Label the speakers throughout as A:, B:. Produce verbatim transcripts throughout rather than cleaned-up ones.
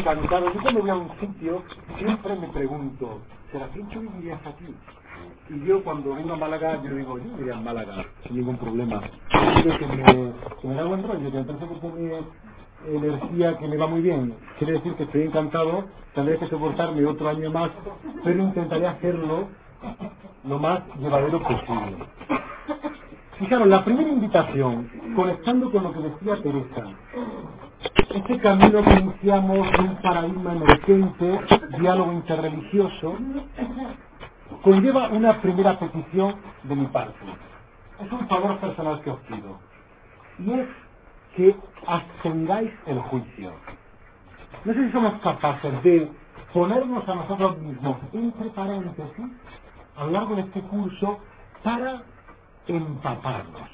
A: encantado. Yo cuando voy a un sitio siempre me pregunto, ¿Serafín, tú vivirías aquí? Y yo cuando vengo a Málaga, yo digo, yo viviría en Málaga, sin ningún problema. Creo que me, que me da buen rollo, que me parece que tiene energía que me va muy bien. Quiere decir que estoy encantado, tendré que soportarme otro año más, pero intentaré hacerlo lo más llevadero posible. Fijaros, la primera invitación, conectando con lo que decía Teresa, este camino que iniciamos de un paradigma emergente, diálogo interreligioso, conlleva una primera petición de mi parte. Es un favor personal que os pido. Y es que abstengáis el juicio. No sé si somos capaces de ponernos a nosotros mismos entre paréntesis a lo largo de este curso para empaparnos.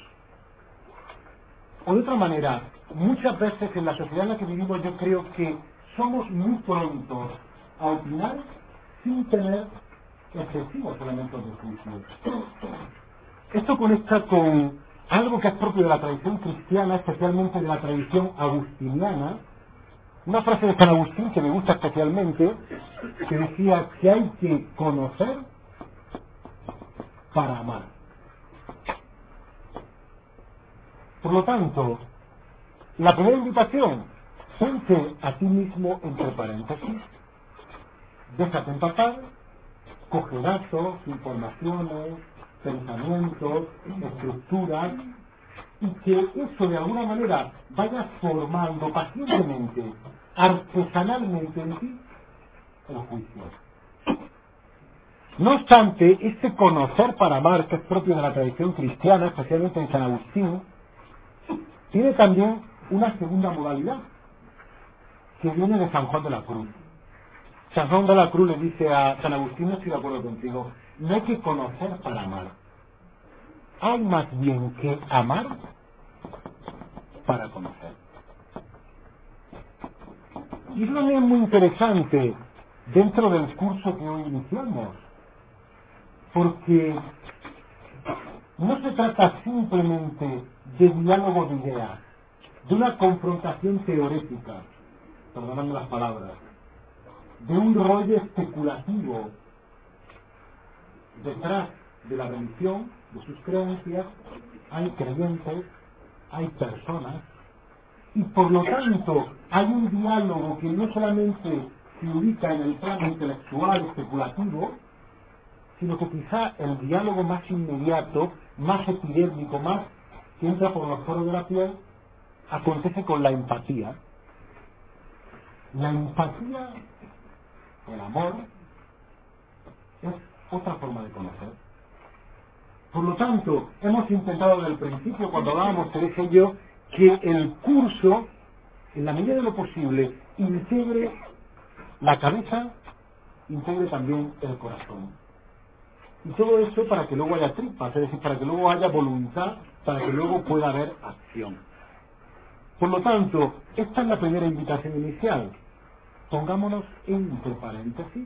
A: O de otra manera, muchas veces en la sociedad en la que vivimos yo creo que somos muy prontos a opinar sin tener excesivos elementos de juicio. Esto conecta con algo que es propio de la tradición cristiana, especialmente de la tradición agustiniana. Una frase de San Agustín que me gusta especialmente, que decía que hay que conocer para amar. Por lo tanto, la primera invitación, ponte a ti mismo entre paréntesis, déjate empapar, coge datos, informaciones, pensamientos, estructuras, y que eso de alguna manera vaya formando pacientemente, artesanalmente en ti, el juicio. No obstante, este conocer para amar, que es propio de la tradición cristiana, especialmente en San Agustín, tiene también una segunda modalidad, que viene de San Juan de la Cruz. San Juan de la Cruz le dice a San Agustín, no estoy de acuerdo contigo, no hay que conocer para amar. Hay más bien que amar para conocer. Y eso también es muy interesante dentro del curso que hoy iniciamos, porque no se trata simplemente de diálogo de ideas, de una confrontación teorética, perdonadme las palabras, de un rollo especulativo. Detrás de la religión, de sus creencias, hay creyentes, hay personas, y por lo tanto hay un diálogo que no solamente se ubica en el plano intelectual especulativo, sino que quizá el diálogo más inmediato, más epidémico, más que entra por los poros de la piel, acontece con la empatía. La empatía, el amor, es otra forma de conocer. Por lo tanto, hemos intentado desde el principio, cuando hablábamos Teresa y yo, que el curso, en la medida de lo posible, integre la cabeza, integre también el corazón. Y todo eso para que luego haya tripas, es decir, para que luego haya voluntad, para que luego pueda haber acción. Por lo tanto, esta es la primera invitación inicial. Pongámonos entre paréntesis,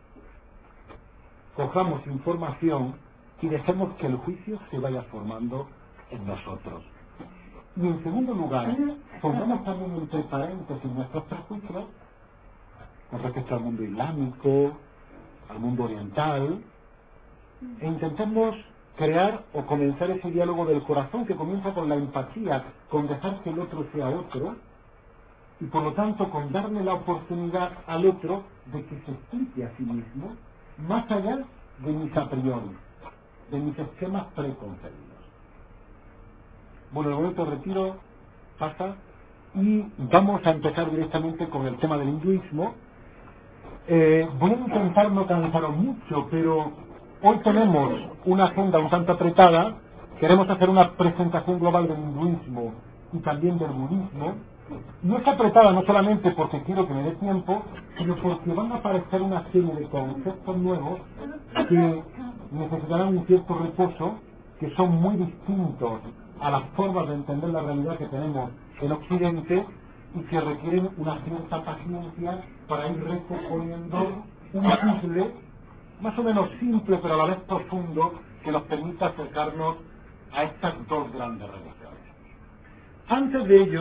A: cojamos información y dejemos que el juicio se vaya formando en nosotros. Y en segundo lugar, pongamos también entre paréntesis nuestros prejuicios con respecto al mundo islámico, al mundo oriental, e intentemos crear o comenzar ese diálogo del corazón que comienza con la empatía, con dejar que el otro sea otro, y por lo tanto con darle la oportunidad al otro de que se explique a sí mismo, más allá de mis a priori, de mis esquemas preconcebidos. Bueno, el momento de retiro pasa y vamos a empezar directamente con el tema del hinduismo. Eh, voy a intentar no cansaros mucho, pero hoy tenemos una agenda un tanto apretada. Queremos hacer una presentación global del hinduismo y también del budismo. No es apretada no solamente porque quiero que me dé tiempo, sino porque van a aparecer una serie de conceptos nuevos que necesitarán un cierto reposo, que son muy distintos a las formas de entender la realidad que tenemos en Occidente y que requieren una cierta paciencia para ir recomponiendo un puzzle más o menos simple pero a la vez profundo que nos permita acercarnos a estas dos grandes religiones. Antes de ello,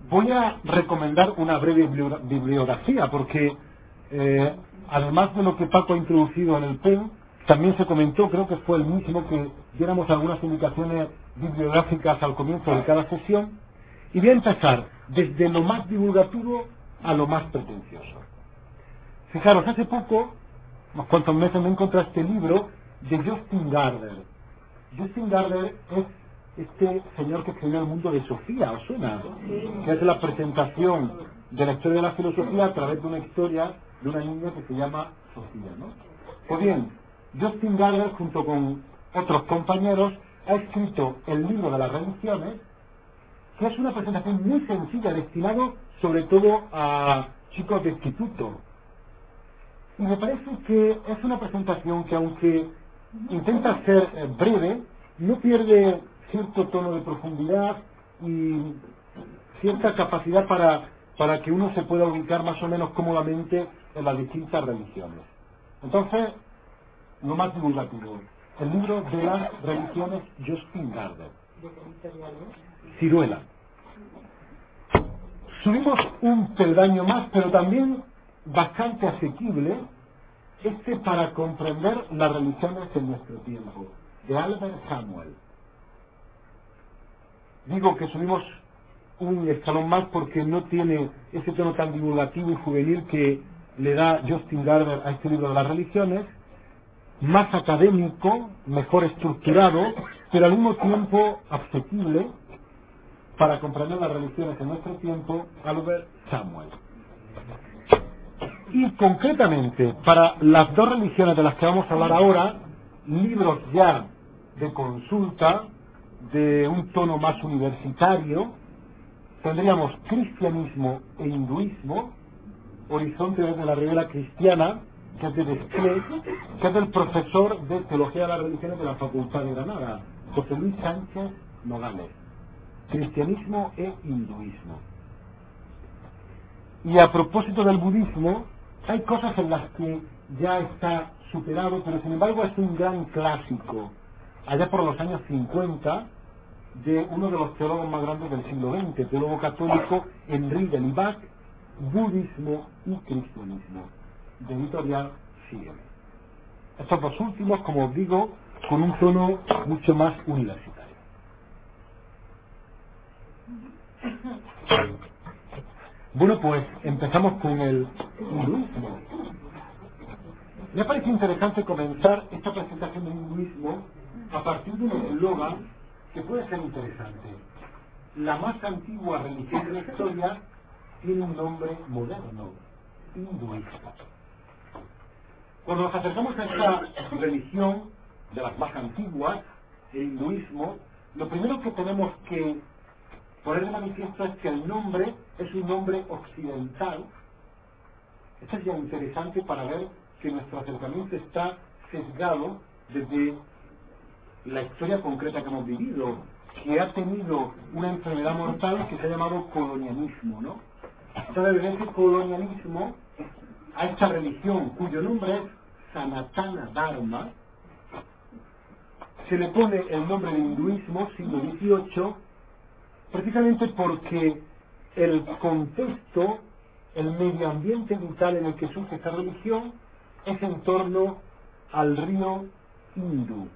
A: voy a recomendar una breve bibliografía, porque eh, además de lo que Paco ha introducido en el P E N, también se comentó, creo que fue el mismo, que diéramos algunas indicaciones bibliográficas al comienzo de cada sesión, y voy a empezar desde lo más divulgativo a lo más pretencioso. Fijaros, hace poco, unos cuantos meses, me encontré este libro de Justin Gardner. Justin Gardner es este señor que escribió El mundo de Sofía, ¿os suena? Que es la presentación de la historia de la filosofía a través de una historia de una niña que se llama Sofía, ¿no? Pues bien, Justin Gardner, junto con otros compañeros, ha escrito el libro de las religiones, que es una presentación muy sencilla, destinado sobre todo a chicos de instituto. Y me parece que es una presentación que, aunque intenta ser eh, breve, no pierde cierto tono de profundidad y cierta capacidad para, para que uno se pueda ubicar más o menos cómodamente en las distintas religiones. Entonces, lo más divulgativo, el libro de las religiones, Justin Gardner. Ciruela. Subimos un peldaño más, pero también bastante asequible, este para comprender las religiones en nuestro tiempo, de Albert Samuel. Digo que subimos un escalón más porque no tiene ese tono tan divulgativo y juvenil que le da Justin Gardner a este libro de las religiones, más académico, mejor estructurado, pero al mismo tiempo asequible para comprender las religiones en nuestro tiempo, Albert Samuel. Y concretamente, para las dos religiones de las que vamos a hablar ahora, libros ya de consulta, de un tono más universitario, tendríamos Cristianismo e Hinduismo, Horizonte de la Revela Cristiana, que es de Desclés, que es del profesor de Teología de las Religiones de la Facultad de Granada, José Luis Sánchez Nogales. Cristianismo e Hinduismo. Y a propósito del budismo, hay cosas en las que ya está superado, pero sin embargo es un gran clásico, allá por los años cincuenta, de uno de los teólogos más grandes del siglo veinte, teólogo católico, Henri de Libac, Budismo y Cristianismo, de editorial Sígueme. Estos dos últimos, como os digo, con un tono mucho más universitario. Bueno, pues empezamos con el hinduismo. Me parece interesante comenzar esta presentación del hinduismo a partir de un eslogan que puede ser interesante. La más antigua religión de la historia tiene un nombre moderno, hinduista. Cuando nos acercamos a esta religión de las más antiguas, el hinduismo, lo primero que tenemos que poner de manifiesto es que el nombre es un nombre occidental. Esto es ya interesante para ver que nuestro acercamiento está sesgado desde la historia concreta que hemos vivido, que ha tenido una enfermedad mortal que se ha llamado colonialismo, ¿no? Entonces, desde ese colonialismo a esta religión, cuyo nombre es Sanatana Dharma, se le pone el nombre de hinduismo, siglo dieciocho, precisamente porque el contexto, el medio ambiente vital en el que surge esta religión es en torno al río Indo,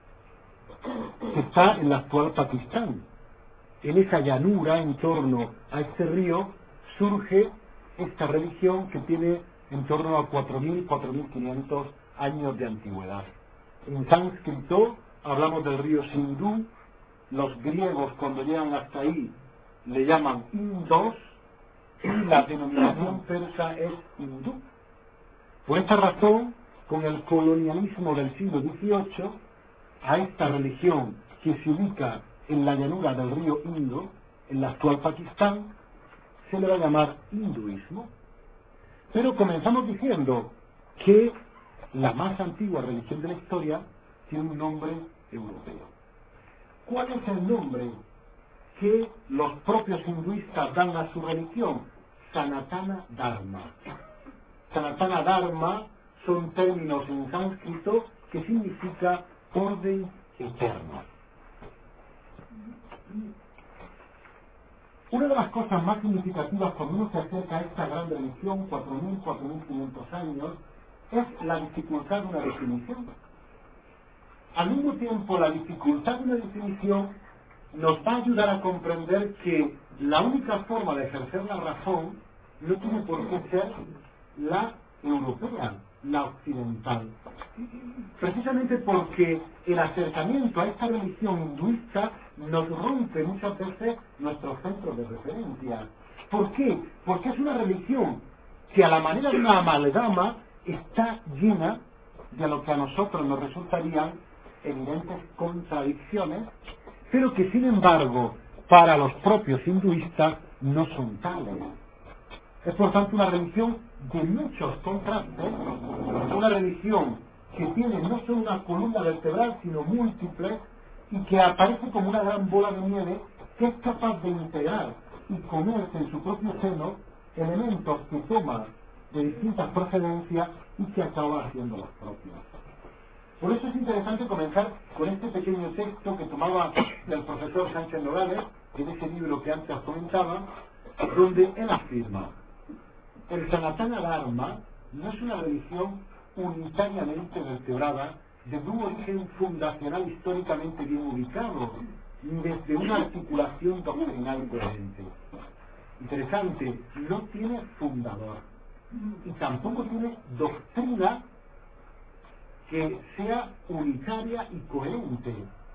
A: que está en el actual Pakistán. En esa llanura, en torno a este río, surge esta religión que tiene en torno a cuatro mil, cuatro mil quinientos años de antigüedad. En sánscrito hablamos del río Sindhu. Los griegos, cuando llegan hasta ahí, le llaman Indos, y la denominación persa es hindú. Por esta razón, con el colonialismo del siglo dieciocho, a esta religión que se ubica en la llanura del río Indo, en la actual Pakistán, se le va a llamar hinduismo. Pero comenzamos diciendo que la más antigua religión de la historia tiene un nombre europeo. ¿Cuál es el nombre que los propios hinduistas dan a su religión? Sanatana Dharma. Sanatana Dharma son términos en sánscrito que significa orden eterno. Una de las cosas más significativas cuando uno se acerca a esta gran religión, cuatro mil, cuatro mil quinientos años, es la dificultad de una definición. Al mismo tiempo, la dificultad de una definición nos va a ayudar a comprender que la única forma de ejercer la razón no tiene por qué ser la europea, la occidental. Precisamente porque el acercamiento a esta religión hinduista nos rompe muchas veces nuestros centros de referencia. ¿Por qué? Porque es una religión que a la manera de una amalgama está llena de lo que a nosotros nos resultarían evidentes contradicciones, pero que sin embargo para los propios hinduistas no son tales. Es por tanto una religión de muchos contrastes, una religión que tiene no solo una columna vertebral, sino múltiples, y que aparece como una gran bola de nieve que es capaz de integrar y comerse en su propio seno elementos que toma de distintas procedencias y que acaba haciendo los propios. Por eso es interesante comenzar con este pequeño texto que tomaba del profesor Sánchez Nogales, en ese libro que antes comentaba, donde él afirma: el Sanatana Dharma no es una religión unitariamente vertebrada desde un origen fundacional históricamente bien ubicado, ni desde una articulación doctrinal coherente. Interesante, no tiene fundador y tampoco tiene doctrina que sea unitaria y coherente.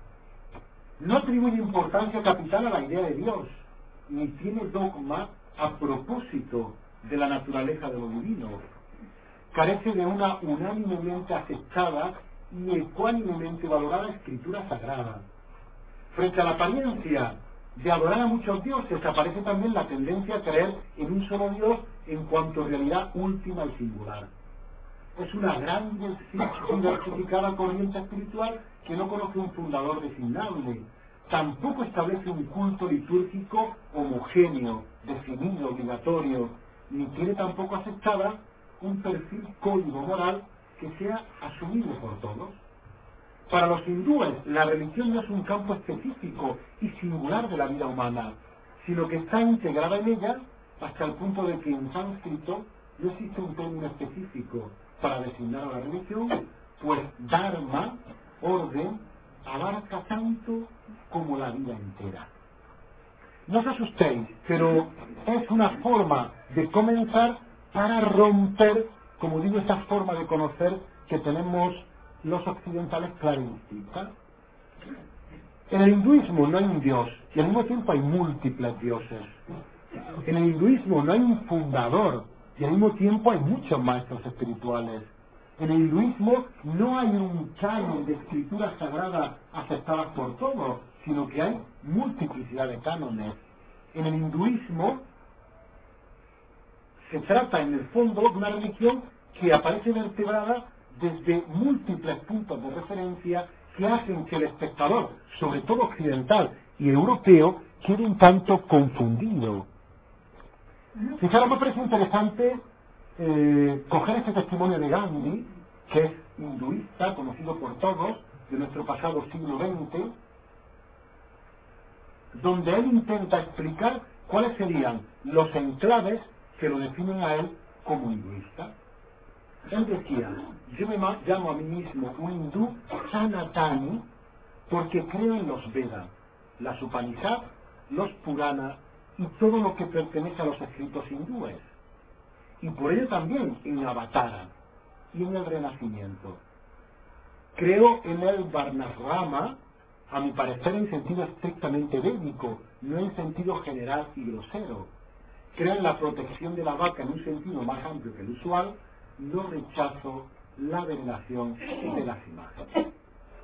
A: No atribuye importancia capital a la idea de Dios, ni tiene dogma a propósito de la naturaleza de lo divino. Carece de una unánimemente aceptada y ecuánimemente valorada escritura sagrada. Frente a la apariencia de adorar a muchos dioses, aparece también la tendencia a creer en un solo Dios en cuanto a realidad última y singular. Es una gran y diversificada corriente espiritual que no conoce un fundador designable. Tampoco establece un culto litúrgico homogéneo, definido, obligatorio, ni tiene tampoco aceptada un perfil código moral que sea asumible por todos. Para los hindúes, la religión no es un campo específico y singular de la vida humana, sino que está integrada en ella hasta el punto de que en sánscrito no existe un término específico para designar a la religión, pues dharma, orden, abarca tanto como la vida entera. No os asustéis, pero es una forma de comenzar para romper, como digo, esa forma de conocer que tenemos los occidentales clarística. En el hinduismo no hay un dios, y al mismo tiempo hay múltiples dioses. En el hinduismo no hay un fundador, y al mismo tiempo hay muchos maestros espirituales. En el hinduismo no hay un canon de escrituras sagradas aceptadas por todos, sino que hay multiplicidad de cánones. En el hinduismo se trata en el fondo de una religión que aparece vertebrada desde múltiples puntos de referencia que hacen que el espectador, sobre todo occidental y europeo, quede un tanto confundido. Fijaros, me parece interesante eh, coger este testimonio de Gandhi, que es hinduista, conocido por todos, de nuestro pasado siglo veinte, donde él intenta explicar cuáles serían los enclaves que lo definen a él como hinduista. Él decía: yo me llamo a mí mismo un hindú sanatani porque creo en los Vedas, las Upanishads, los Puranas y todo lo que pertenece a los escritos hindúes. Y por ello también en Avatara y en el Renacimiento. Creo en el Varnasrama, a mi parecer en sentido estrictamente védico, no en sentido general y grosero. Creo en la protección de la vaca en un sentido más amplio que el usual. No rechazo la veneración de las imágenes.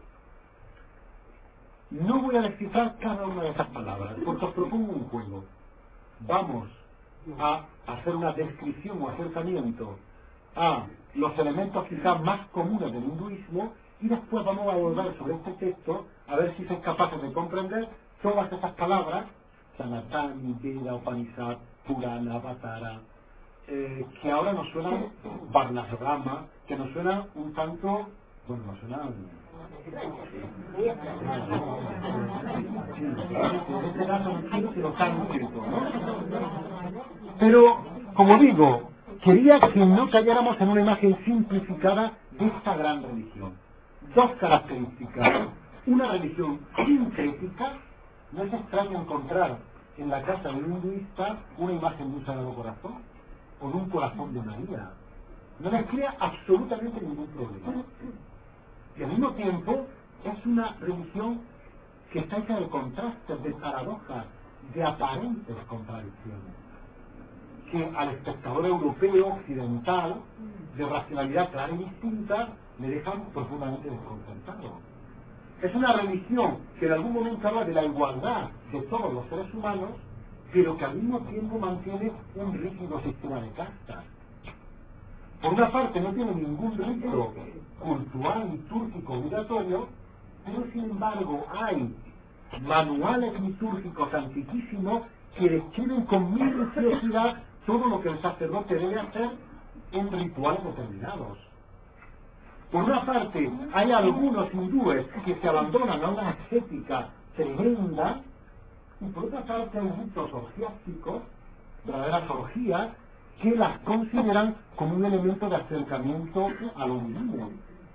A: No voy a descifrar cada una de esas palabras, porque os propongo un juego. Vamos a hacer una descripción o acercamiento a los elementos quizás más comunes del hinduismo y después vamos a volver sobre este texto a ver si sois capaces de comprender todas esas palabras: Sanatani, Veda, Upanishad, Purana, Avatara, eh, que ahora nos suenan Varnasrama, que nos suena un tanto, bueno, nos suena En este caso no quiero que lo sánscrito, ¿no? Pero, como digo, quería que no cayéramos en una imagen simplificada de esta gran religión. Dos características. Una religión sincrética. No es extraño encontrar en la casa de un hinduista una imagen de un Sagrado Corazón o de un corazón de María. No les crea absolutamente ningún problema. Y al mismo tiempo es una religión que está hecha de contrastes, de paradojas, de aparentes contradicciones, que al espectador europeo, occidental, de racionalidad clara y distinta, le dejan profundamente desconcertado. Es una religión que en algún momento habla de la igualdad de todos los seres humanos, pero que al mismo tiempo mantiene un rígido sistema de castas. Por una parte no tiene ningún rito cultural litúrgico obligatorio, pero sin embargo hay manuales litúrgicos antiquísimos que describen con minuciosidad todo lo que el sacerdote debe hacer en rituales determinados. Por una parte, hay algunos hindúes que se abandonan a una ascética tremenda, y por otra parte hay ritos orgiásticos, verdaderas orgías, que las consideran como un elemento de acercamiento a lo divino.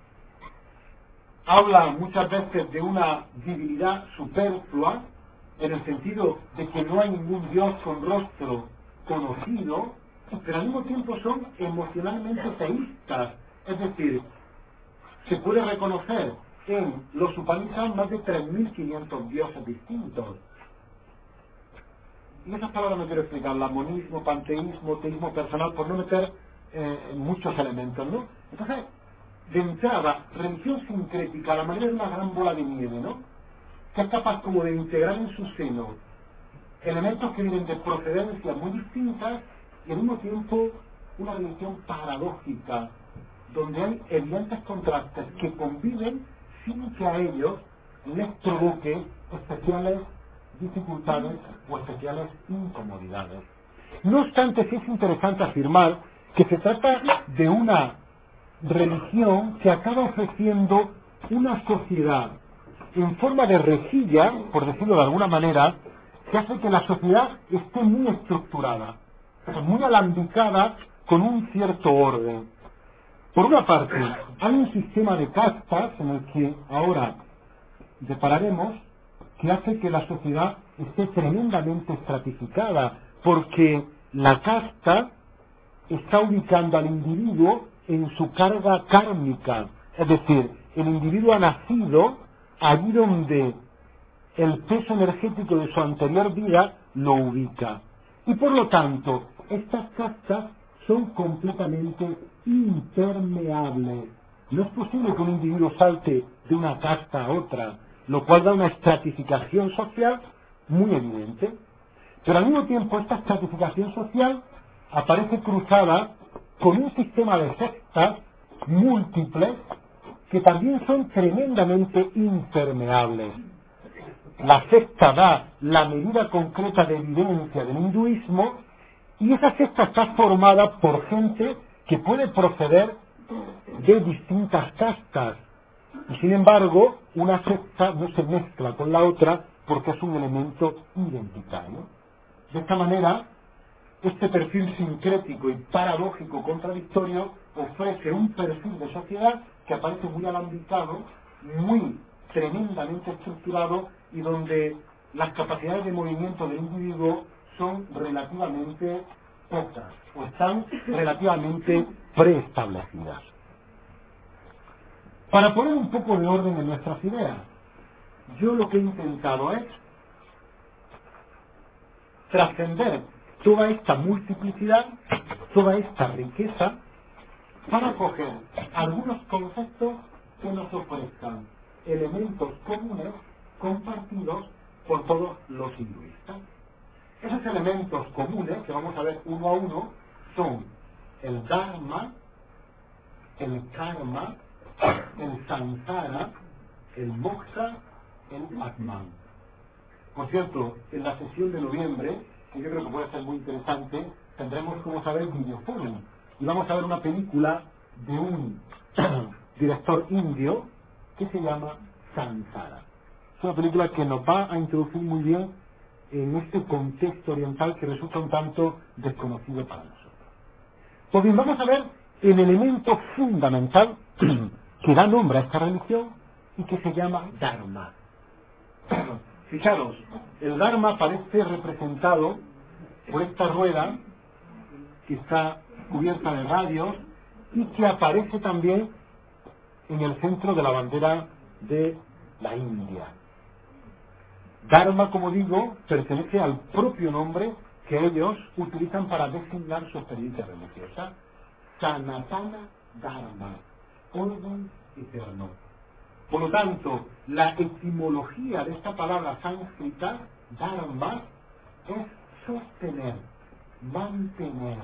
A: Habla muchas veces de una divinidad superflua, en el sentido de que no hay ningún Dios con rostro conocido, pero al mismo tiempo son emocionalmente teístas, es decir, se puede reconocer en los Upanishads más de tres mil quinientos dioses distintos. Y esas palabras no quiero explicarlas, monismo, panteísmo, teísmo personal, por no meter eh, muchos elementos, ¿no? Entonces, de entrada, religión sincrética, a la manera de una gran bola de nieve, ¿no? Que es capaz como de integrar en su seno elementos que vienen de procedencias muy distintas y al mismo tiempo una religión paradójica, donde hay evidentes contrastes que conviven sin que a ellos les provoque especiales dificultades o especiales incomodidades. No obstante, sí es interesante afirmar que se trata de una religión que acaba ofreciendo una sociedad en forma de rejilla, por decirlo de alguna manera, que hace que la sociedad esté muy estructurada, muy alambicada con un cierto orden. Por una parte, hay un sistema de castas en el que ahora depararemos, que hace que la sociedad esté tremendamente estratificada, porque la casta está ubicando al individuo en su carga kármica, es decir, el individuo ha nacido allí donde el peso energético de su anterior vida lo ubica. Y por lo tanto, estas castas son completamente impermeables. No es posible que un individuo salte de una casta a otra, lo cual da una estratificación social muy evidente. Pero al mismo tiempo esta estratificación social aparece cruzada con un sistema de sectas múltiples que también son tremendamente impermeables. La secta da la medida concreta de evidencia del hinduismo y esa secta está formada por gente que puede proceder de distintas castas. Y sin embargo, una secta no se mezcla con la otra porque es un elemento identitario. De esta manera, este perfil sincrético y paradójico contradictorio ofrece un perfil de sociedad que aparece muy alambicado, muy tremendamente estructurado y donde las capacidades de movimiento del individuo son relativamente pocas o están relativamente preestablecidas. Para poner un poco de orden en nuestras ideas, yo lo que he intentado es trascender toda esta multiplicidad, toda esta riqueza, para coger algunos conceptos que nos ofrezcan elementos comunes compartidos por todos los hinduistas. Esos elementos comunes, que vamos a ver uno a uno, son el Dharma, el Karma, el Samsara, el Moksha, el Atman. Por cierto, en la sesión de noviembre, que yo creo que puede ser muy interesante, tendremos, como sabéis, videoforum. Y vamos a ver una película de un director indio, que se llama Samsara. Es una película que nos va a introducir muy bien en este contexto oriental que resulta un tanto desconocido para nosotros. Pues bien, vamos a ver el elemento fundamental que da nombre a esta religión y que se llama Dharma. Fijaros, el Dharma aparece representado por esta rueda que está cubierta de radios y que aparece también en el centro de la bandera de la India. Dharma, como digo, pertenece al propio nombre que ellos utilizan para designar su experiencia religiosa. Sanatana Dharma, orden eterno. Por lo tanto, la etimología de esta palabra sánscrita, Dharma, es sostener, mantener.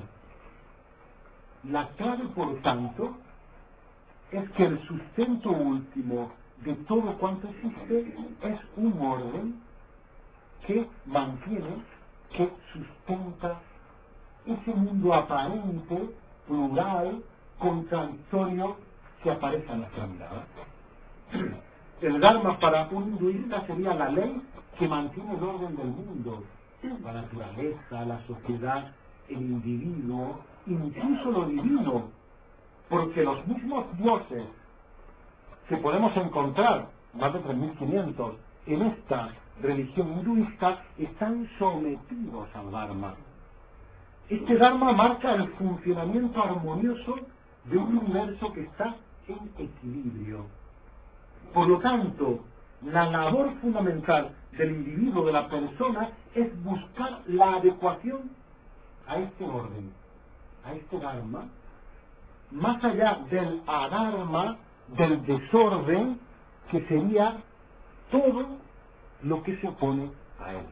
A: La clave, por tanto, es que el sustento último de todo cuanto existe es un orden que mantiene, que sustenta ese mundo aparente, plural, contradictorio que aparece en nuestra mirada. El Dharma para un hinduista sería la ley que mantiene el orden del mundo, la naturaleza, la sociedad, el individuo, incluso lo divino, porque los mismos dioses que podemos encontrar, más de tres mil quinientos, en esta religión hinduista, están sometidos al Dharma. Este Dharma marca el funcionamiento armonioso de un universo que está en equilibrio. Por lo tanto, la labor fundamental del individuo, de la persona, es buscar la adecuación a este orden, a este Dharma, más allá del adharma, del desorden, que sería todo lo que se opone a él.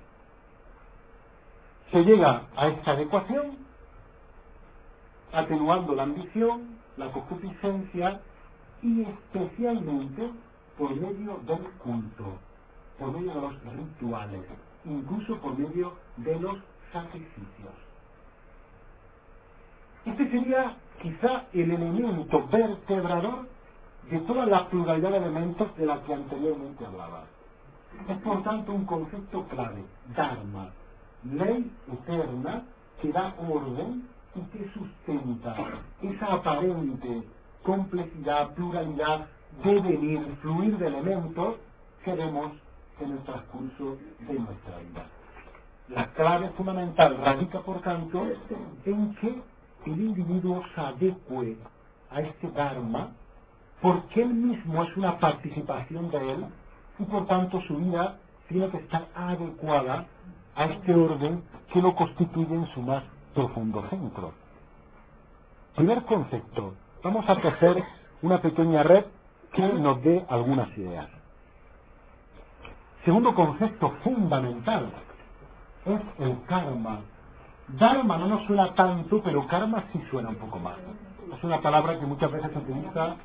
A: Se llega a esta adecuación atenuando la ambición, la concupiscencia y especialmente por medio del culto, por medio de los rituales, incluso por medio de los sacrificios. Este sería quizá el elemento vertebrador de toda la pluralidad de elementos de la que anteriormente hablaba. Es por tanto un concepto clave, Dharma, ley eterna que da orden y que sustenta esa aparente complejidad, pluralidad, devenir, fluir de elementos que vemos en el transcurso de nuestra vida. La clave fundamental radica, por tanto, en que el individuo se adecue a este Dharma, porque él mismo es una participación de él, y por tanto su vida tiene que estar adecuada a este orden que lo constituye en su más profundo centro. Primer concepto, vamos a tejer una pequeña red que nos dé algunas ideas. Segundo concepto fundamental es el karma. Dharma no nos suena tanto, pero karma sí suena un poco más. Es una palabra que muchas veces se utiliza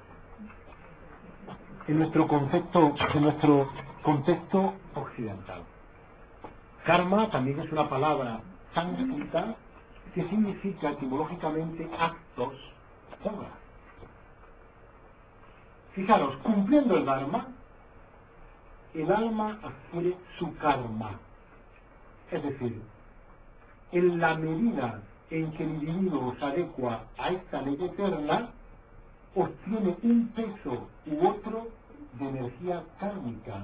A: en nuestro concepto, en nuestro contexto occidental. Karma también es una palabra sánscrita que significa etimológicamente actos, obras. Fijaros, cumpliendo el Dharma, el alma adquiere su karma. Es decir, en la medida en que el individuo se adecua a esta ley eterna, obtiene un peso u otro de energía kármica.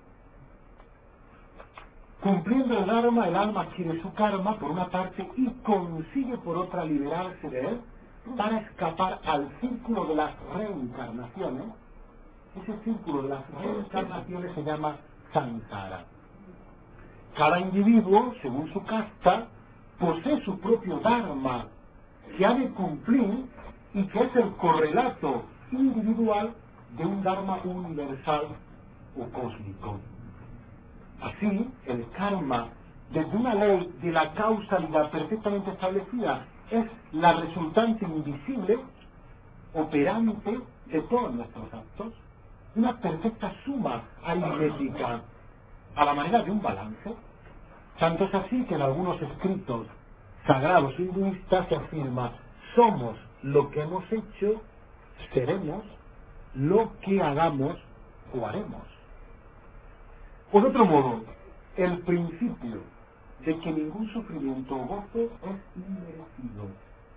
A: Cumpliendo el Dharma, el alma adquiere su karma por una parte y consigue por otra liberarse de él para escapar al círculo de las reencarnaciones. Ese círculo de las reencarnaciones se llama samsara. Cada individuo, según su casta, posee su propio Dharma que ha de cumplir y que es el correlato individual de un Dharma universal o cósmico. Así, el karma, desde una ley de la causalidad perfectamente establecida, es la resultante invisible, operante de todos nuestros actos, una perfecta suma aritmética a la manera de un balance. Tanto es así que en algunos escritos sagrados hinduistas se afirma: somos lo que hemos hecho, seremos lo que hagamos o haremos. Por otro modo, el principio de que ningún sufrimiento o gozo es inmerecido.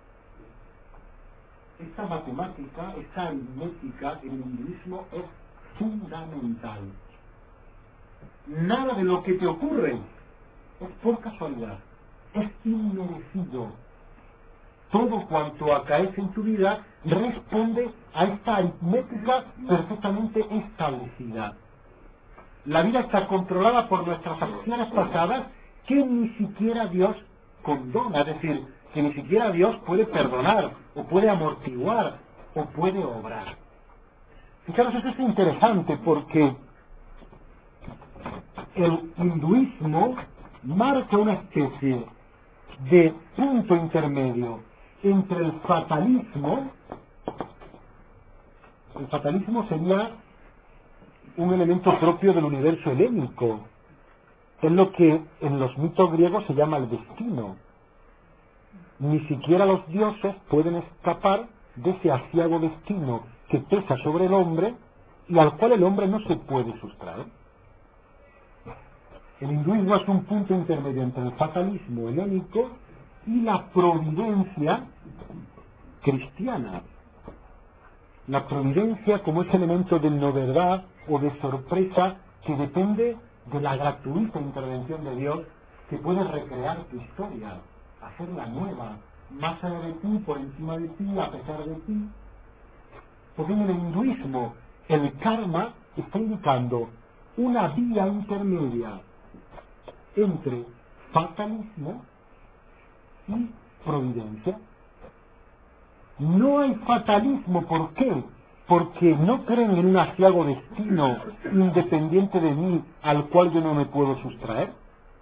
A: Esta matemática, esta aritmética en el hinduismo es fundamental. Nada de lo que te ocurre es por casualidad, es inmerecido. Todo cuanto acaece en tu vida responde a esta aritmética perfectamente establecida. La vida está controlada por nuestras acciones pasadas que ni siquiera Dios condona, es decir, que ni siquiera Dios puede perdonar, o puede amortiguar, o puede obrar. Fijaros, eso es interesante porque el hinduismo marca una especie de punto intermedio entre el fatalismo. El fatalismo sería un elemento propio del universo helénico. Es lo que en los mitos griegos se llama el destino. Ni siquiera los dioses pueden escapar de ese aciago destino que pesa sobre el hombre y al cual el hombre no se puede sustraer. El hinduismo es un punto intermedio entre el fatalismo helénico y la providencia cristiana. La providencia como ese elemento de novedad o de sorpresa que depende de la gratuita intervención de Dios que puede recrear tu historia, hacerla nueva, más allá de ti, por encima de ti, a pesar de ti. Porque en el hinduismo el karma está indicando una vía intermedia entre fatalismo y providencia. No hay fatalismo, ¿por qué? Porque no creen en un aciago destino independiente de mí al cual yo no me puedo sustraer.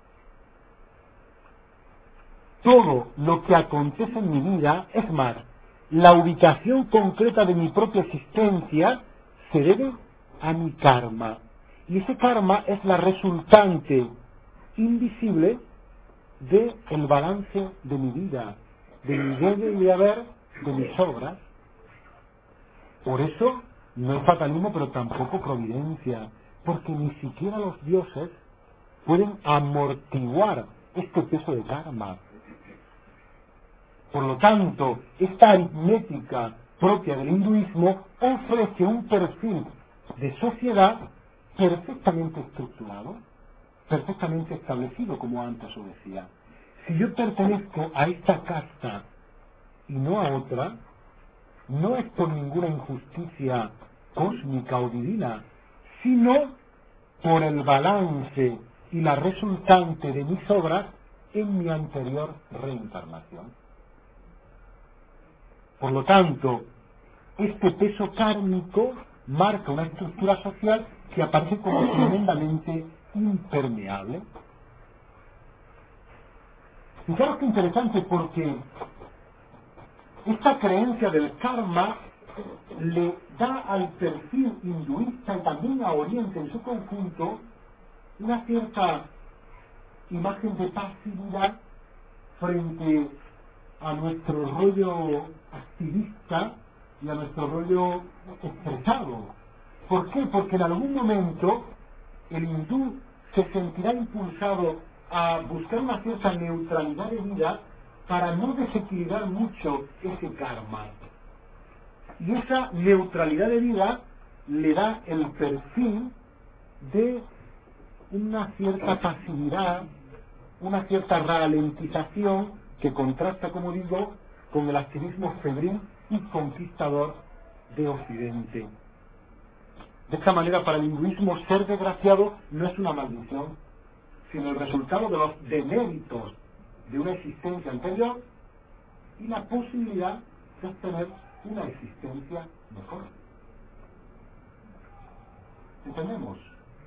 A: Todo lo que acontece en mi vida, es más, la ubicación concreta de mi propia existencia se debe a mi karma. Y ese karma es la resultante invisible del balance de mi vida, de mi debe y de haber, de mis obras. Por eso no es fatalismo, pero tampoco providencia, porque ni siquiera los dioses pueden amortiguar este peso de karma. Por lo tanto, esta aritmética propia del hinduismo ofrece un perfil de sociedad perfectamente estructurado, perfectamente establecido, como antes os decía. Si yo pertenezco a esta casta y no a otra, no es por ninguna injusticia cósmica o divina, sino por el balance y la resultante de mis obras en mi anterior reencarnación. Por lo tanto, este peso kármico marca una estructura social que aparece como tremendamente impermeable. Fijaros qué interesante, porque esta creencia del karma le da al perfil hinduista y también a Oriente en su conjunto una cierta imagen de pasividad frente a nuestro rollo activista y a nuestro rollo estresado. ¿Por qué? Porque en algún momento el hindú se sentirá impulsado a buscar una cierta neutralidad de vida para no desequilibrar mucho ese karma. Y esa neutralidad de vida le da el perfil de una cierta pasividad, una cierta ralentización que contrasta, como digo, con el activismo febril y conquistador de Occidente. De esta manera, para el hinduismo, ser desgraciado no es una maldición, sino el resultado de los deméritos de una existencia anterior y la posibilidad de obtener una existencia mejor. ¿Entendemos?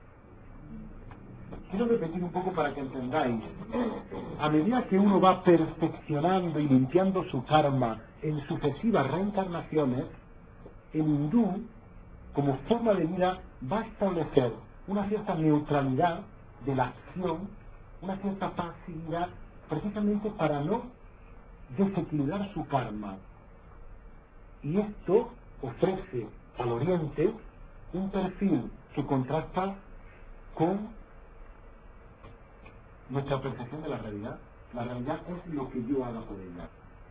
A: Quiero repetir un poco para que entendáis. A medida que uno va perfeccionando y limpiando su karma en sucesivas reencarnaciones, el hindú, como forma de vida, va a establecer una cierta neutralidad de la acción, una cierta pasividad, precisamente para no desequilibrar su karma. Y esto ofrece al oriente un perfil que contrasta con nuestra percepción de la realidad. La realidad es lo que yo haga por ella.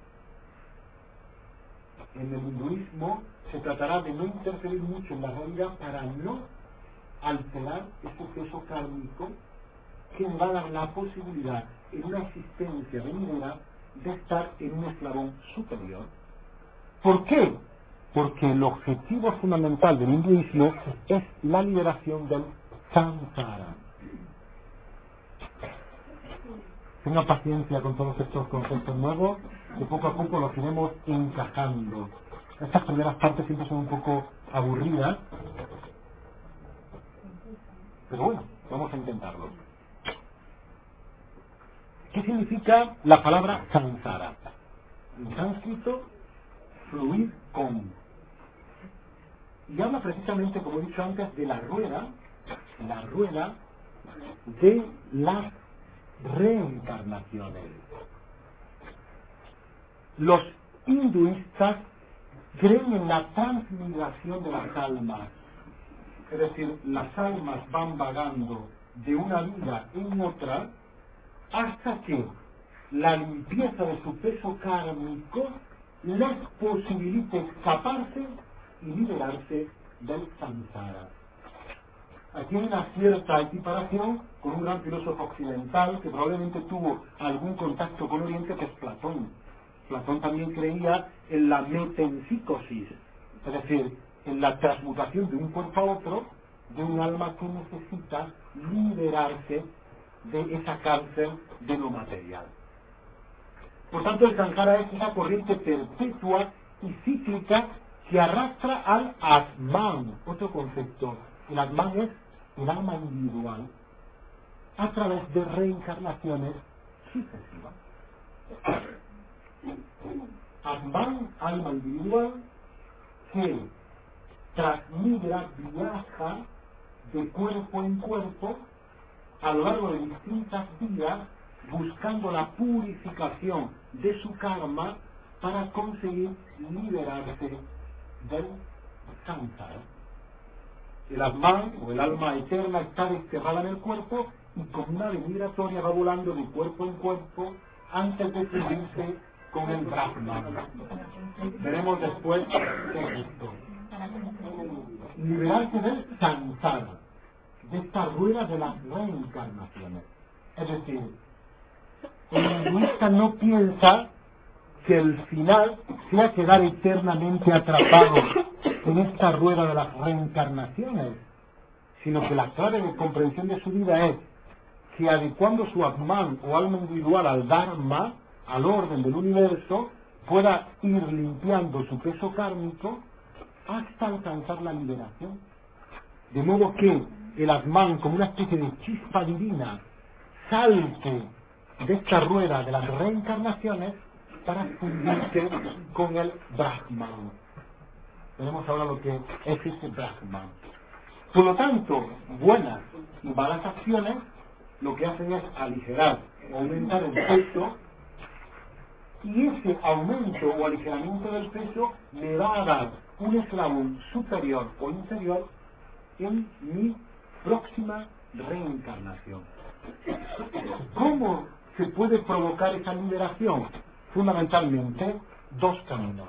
A: En el hinduismo se tratará de no interferir mucho en la realidad para no alterar ese peso kármico que va a dar la posibilidad en una existencia venidera de estar en un eslabón superior. ¿Por qué? Porque el objetivo fundamental del hinduismo es la liberación del samsara. Tenga paciencia con todos estos conceptos nuevos, que poco a poco los iremos encajando. Estas primeras partes siempre son un poco aburridas, pero bueno, vamos a intentarlo. ¿Qué significa la palabra samsara? En sánscrito, fluir con. Y habla precisamente, como he dicho antes, de la rueda, la rueda de las reencarnaciones. Los hinduistas creen en la transmigración de las almas, es decir, las almas van vagando de una vida en otra hasta que la limpieza de su peso kármico les posibilite escaparse y liberarse del samsara. Aquí hay una cierta equiparación con un gran filósofo occidental que probablemente tuvo algún contacto con Oriente, que es Platón. Platón también creía en la metempsicosis, es decir, en la transmutación de un cuerpo a otro de un alma que necesita liberarse de esa cárcel de lo material. Por tanto, el samsara es una corriente perpetua y cíclica que arrastra al Atman, otro concepto. El Atman es el alma individual a través de reencarnaciones sucesivas. Atman, alma individual, que transmigra, viaja de cuerpo en cuerpo a lo largo de distintas vidas, buscando la purificación de su karma para conseguir liberarse del samsara. El Atman, o el alma eterna, está desterrada en el cuerpo y con una migratoria va volando de cuerpo en cuerpo antes de fundirse con el Brahman. Veremos después qué es esto. Liberarse del samsara, de esta rueda de las reencarnaciones. Es decir, el hinduista no piensa que el final sea quedar eternamente atrapado en esta rueda de las reencarnaciones, sino que la clave de comprensión de su vida es que, adecuando su Atman o alma individual al Dharma, al orden del universo, pueda ir limpiando su peso kármico hasta alcanzar la liberación. De modo que el Atman, como una especie de chispa divina, salte de esta rueda de las reencarnaciones para fundirse con el Brahman. Veremos ahora lo que es ese Brahman. Por lo tanto, buenas y malas acciones lo que hacen es aligerar o aumentar el peso, y ese aumento o aligeramiento del peso me va a dar un eslabón superior o inferior en mi próxima reencarnación. ¿Cómo se puede provocar esa liberación? Fundamentalmente dos caminos: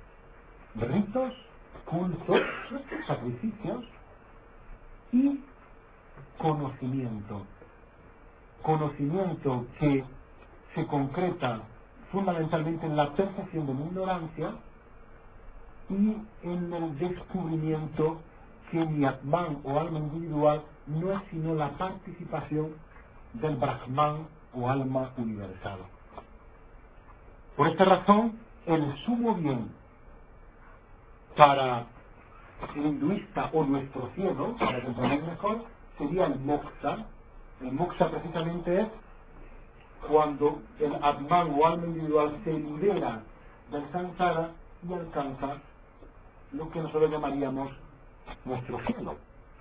A: ritos, cultos, sacrificios y conocimiento. Conocimiento que se concreta fundamentalmente en la percepción de mi ignorancia y en el descubrimiento que mi Atman o alma individual no es sino la participación del Brahman o alma universal. Por esta razón, el sumo bien para el hinduista o nuestro cielo, para que entendamos mejor, sería el moksha. El moksha precisamente es cuando el Atman o alma individual se libera del samsara y alcanza lo que nosotros llamaríamos nuestro cielo.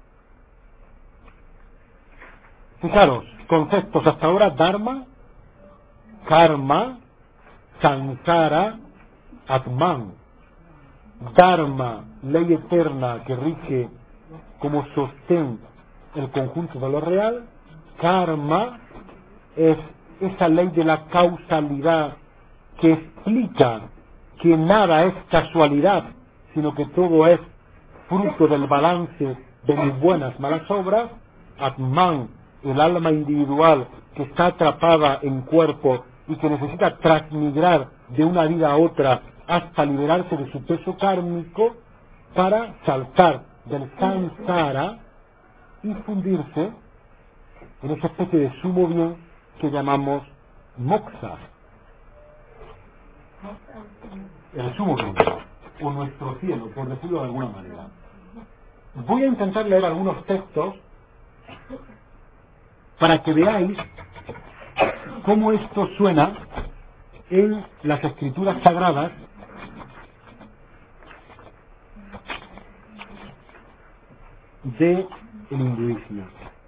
A: Fijaros, conceptos hasta ahora: Dharma, Karma, Samsara, Atman. Dharma, ley eterna que rige como sostén el conjunto de lo real. Karma es esa ley de la causalidad que explica que nada es casualidad, sino que todo es fruto del balance de mis buenas, malas obras. Atman, el alma individual que está atrapada en cuerpo y que necesita transmigrar de una vida a otra hasta liberarse de su peso kármico para saltar del samsara y fundirse en esa especie de sumo bien que llamamos moksha, el sumo bien, o nuestro cielo, por decirlo de alguna manera. Voy a intentar leer algunos textos para que veáis cómo esto suena en las escrituras sagradas del hinduismo.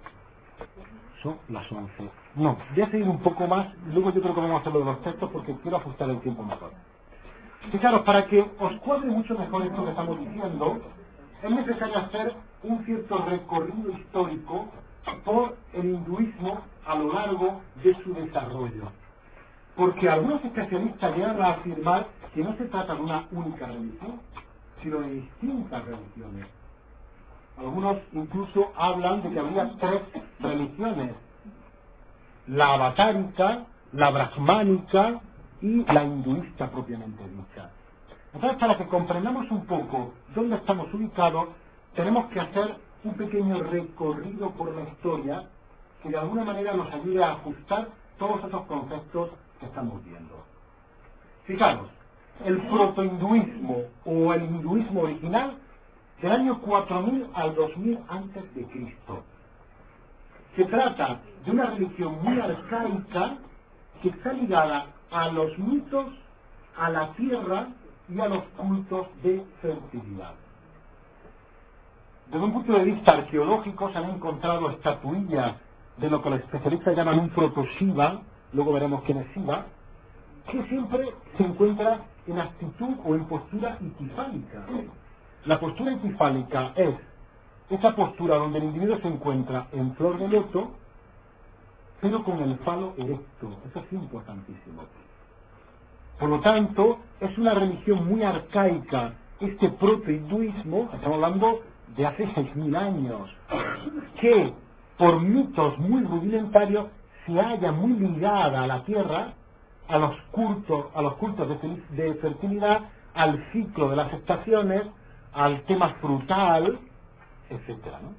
A: Son las once. No, voy a seguir un poco más, luego yo creo que vamos a hacer lo de los textos porque quiero ajustar el tiempo mejor. Fijaros, para que os cuadre mucho mejor esto que estamos diciendo, es necesario hacer un cierto recorrido histórico por el hinduismo a lo largo de su desarrollo. Porque algunos especialistas llegan a afirmar que no se trata de una única religión, sino de distintas religiones. Algunos incluso hablan de que habría tres religiones: la avatárica, la brahmánica y la hinduista propiamente dicha. Entonces, para que comprendamos un poco dónde estamos ubicados, tenemos que hacer un pequeño recorrido por la historia que de alguna manera nos ayude a ajustar todos esos conceptos que estamos viendo. Fijaros, el protohinduismo o el hinduismo original del año cuatro mil al dos mil antes de Cristo. Se trata de una religión muy arcaica que está ligada a los mitos, a la tierra y a los cultos de fertilidad. Desde un punto de vista arqueológico se han encontrado estatuillas de lo que los especialistas llaman un proto-Shiva, luego veremos quién es Shiva, que siempre se encuentra en actitud o en postura equifálica. La postura equifálica es esa postura donde el individuo se encuentra en flor de loto, pero con el falo erecto. Eso es importantísimo. Por lo tanto, es una religión muy arcaica. Este proto-hinduismo, estamos hablando de hace seis mil años, que por mitos muy rudimentarios se halla muy ligada a la tierra, a los cultos, a los cultos de, de fertilidad, al ciclo de las estaciones, al tema frutal, etcétera, ¿no?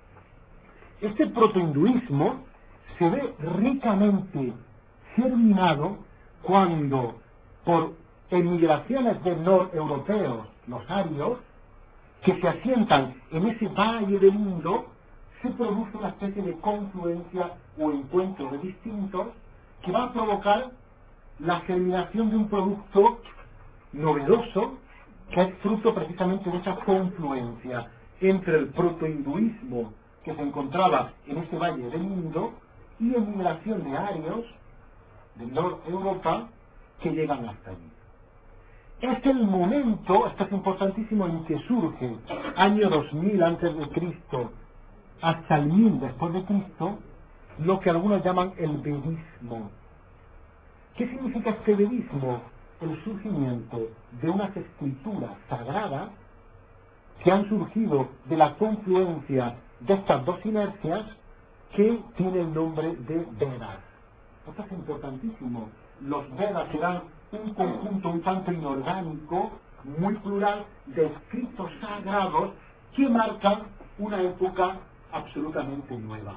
A: Este protohinduismo se ve ricamente germinado cuando, por emigraciones de noreuropeos, los arios, que se asientan en ese valle del Indo, se produce una especie de confluencia o encuentro de distintos que va a provocar la germinación de un producto novedoso que es fruto precisamente de esa confluencia entre el protohinduismo que se encontraba en ese valle del Indo y emigración de arios de Norte Europa que llegan hasta allí. Es el momento, esto es importantísimo, en que surge año dos mil antes de Cristo hasta el mil después de Cristo, lo que algunos llaman el vedismo. ¿Qué significa este vedismo? El surgimiento de unas escrituras sagradas que han surgido de la confluencia de estas dos inercias que tiene el nombre de Vedas. Esto es importantísimo. Los Vedas serán un conjunto un tanto inorgánico, muy plural, de escritos sagrados que marcan una época absolutamente nueva.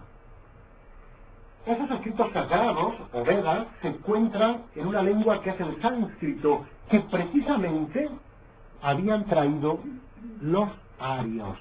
A: Esos escritos sagrados, o Vedas, se encuentran en una lengua que es el sánscrito, que precisamente habían traído los arios.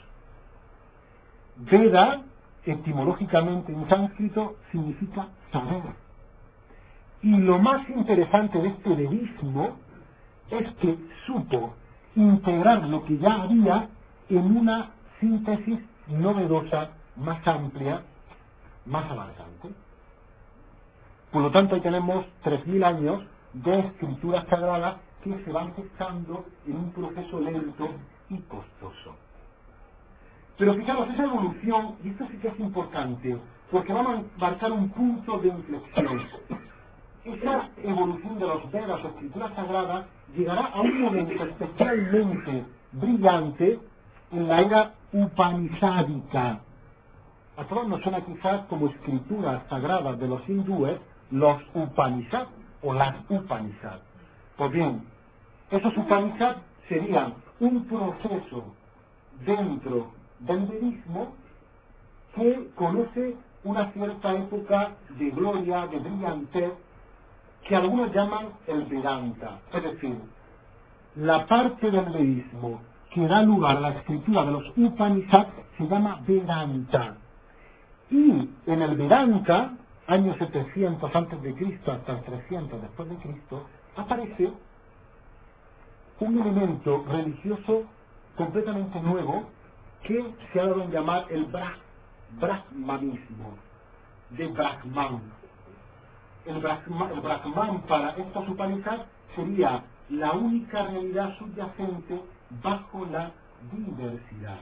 A: Veda, etimológicamente en sánscrito, significa saber. Y lo más interesante de este vedismo es que supo integrar lo que ya había en una síntesis novedosa, más amplia, más abarcante. Por lo tanto, ahí tenemos tres mil años de escrituras sagradas que se van gestando en un proceso lento y costoso. Pero fijaros, esa evolución, y esto sí que es importante, porque va a marcar un punto de inflexión. Esa evolución de los Vedas o escrituras sagradas llegará a un momento especialmente brillante en la era upanishádica. A todos nos suena quizás como escrituras sagradas de los hindúes los Upanishads o las Upanishads. Pues bien, esos Upanishads serían un proceso dentro del vedismo que conoce una cierta época de gloria, de brillantez, que algunos llaman el Vedanta. Es decir, la parte del vedismo que da lugar a la escritura de los Upanishads se llama Vedanta. Y en el Vedanta, años setecientos antes de Cristo hasta el trescientos después de Cristo, aparece un elemento religioso completamente nuevo que se ha dado en llamar el Brah, Brahmanismo, de Brahman. El Brahman, el Brahman para estos Upanishads sería la única realidad subyacente bajo la diversidad.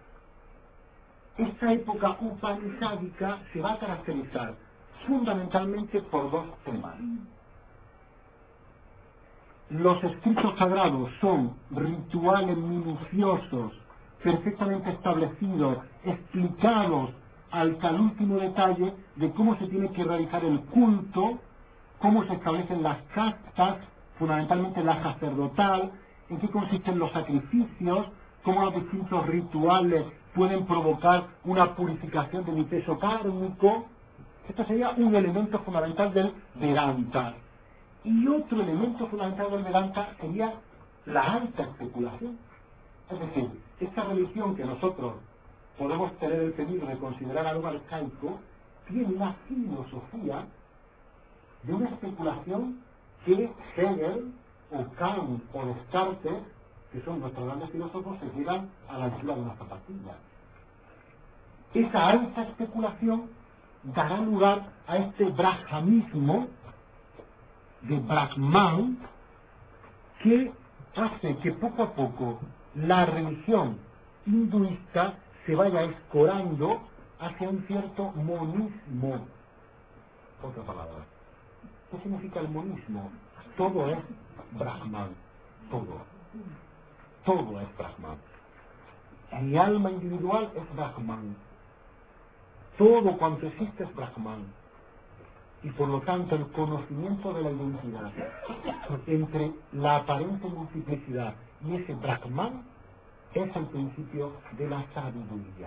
A: Esta época upanishádica se va a caracterizar fundamentalmente por dos temas. Los escritos sagrados son rituales minuciosos, perfectamente establecidos, explicados hasta el último detalle de cómo se tiene que realizar el culto, cómo se establecen las castas, fundamentalmente la sacerdotal, en qué consisten los sacrificios, cómo los distintos rituales pueden provocar una purificación de mi peso kármico. Esto sería un elemento fundamental del Vedanta. Y otro elemento fundamental del Vedanta sería la alta especulación. Es decir, esta religión que nosotros podemos tener el peligro de considerar algo arcaico, tiene una filosofía de una especulación que Hegel o Kant o Descartes, que son nuestros grandes filósofos, se llevan a la altura de una zapatilla. Esa alta especulación dará lugar a este brahmanismo de Brahman, que hace que poco a poco la religión hinduista se vaya escorando hacia un cierto monismo. Otra palabra. ¿Qué significa el monismo? Todo es Brahman. Todo. Todo es Brahman. Mi alma individual es Brahman. Todo cuanto existe es Brahman. Y por lo tanto el conocimiento de la identidad entre la aparente multiplicidad y ese Brahman es el principio de la sabiduría.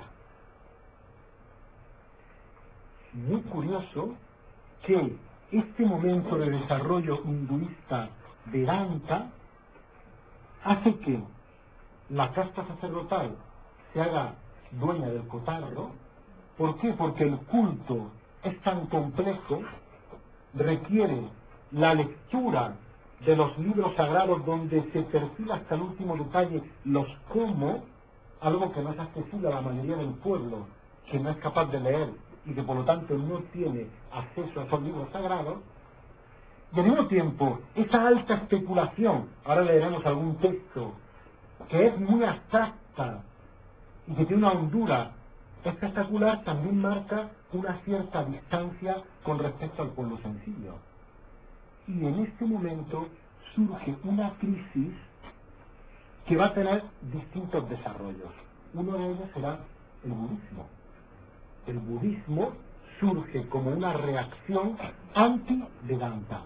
A: Muy curioso que este momento de desarrollo hinduista Vedanta hace que la casta sacerdotal se haga dueña del cotarro. ¿Por qué? Porque el culto es tan complejo, requiere la lectura de los libros sagrados donde se perfila hasta el último detalle los cómo, algo que no es accesible a la mayoría del pueblo, que no es capaz de leer y que por lo tanto no tiene acceso a esos libros sagrados. Y al mismo tiempo, esa alta especulación, ahora leeremos algún texto, que es muy abstracta y que tiene una hondura espectacular, también marca una cierta distancia con respecto al pueblo sencillo. Y en este momento surge una crisis que va a tener distintos desarrollos. Uno de ellos será el budismo. El budismo surge como una reacción anti-Vedanta.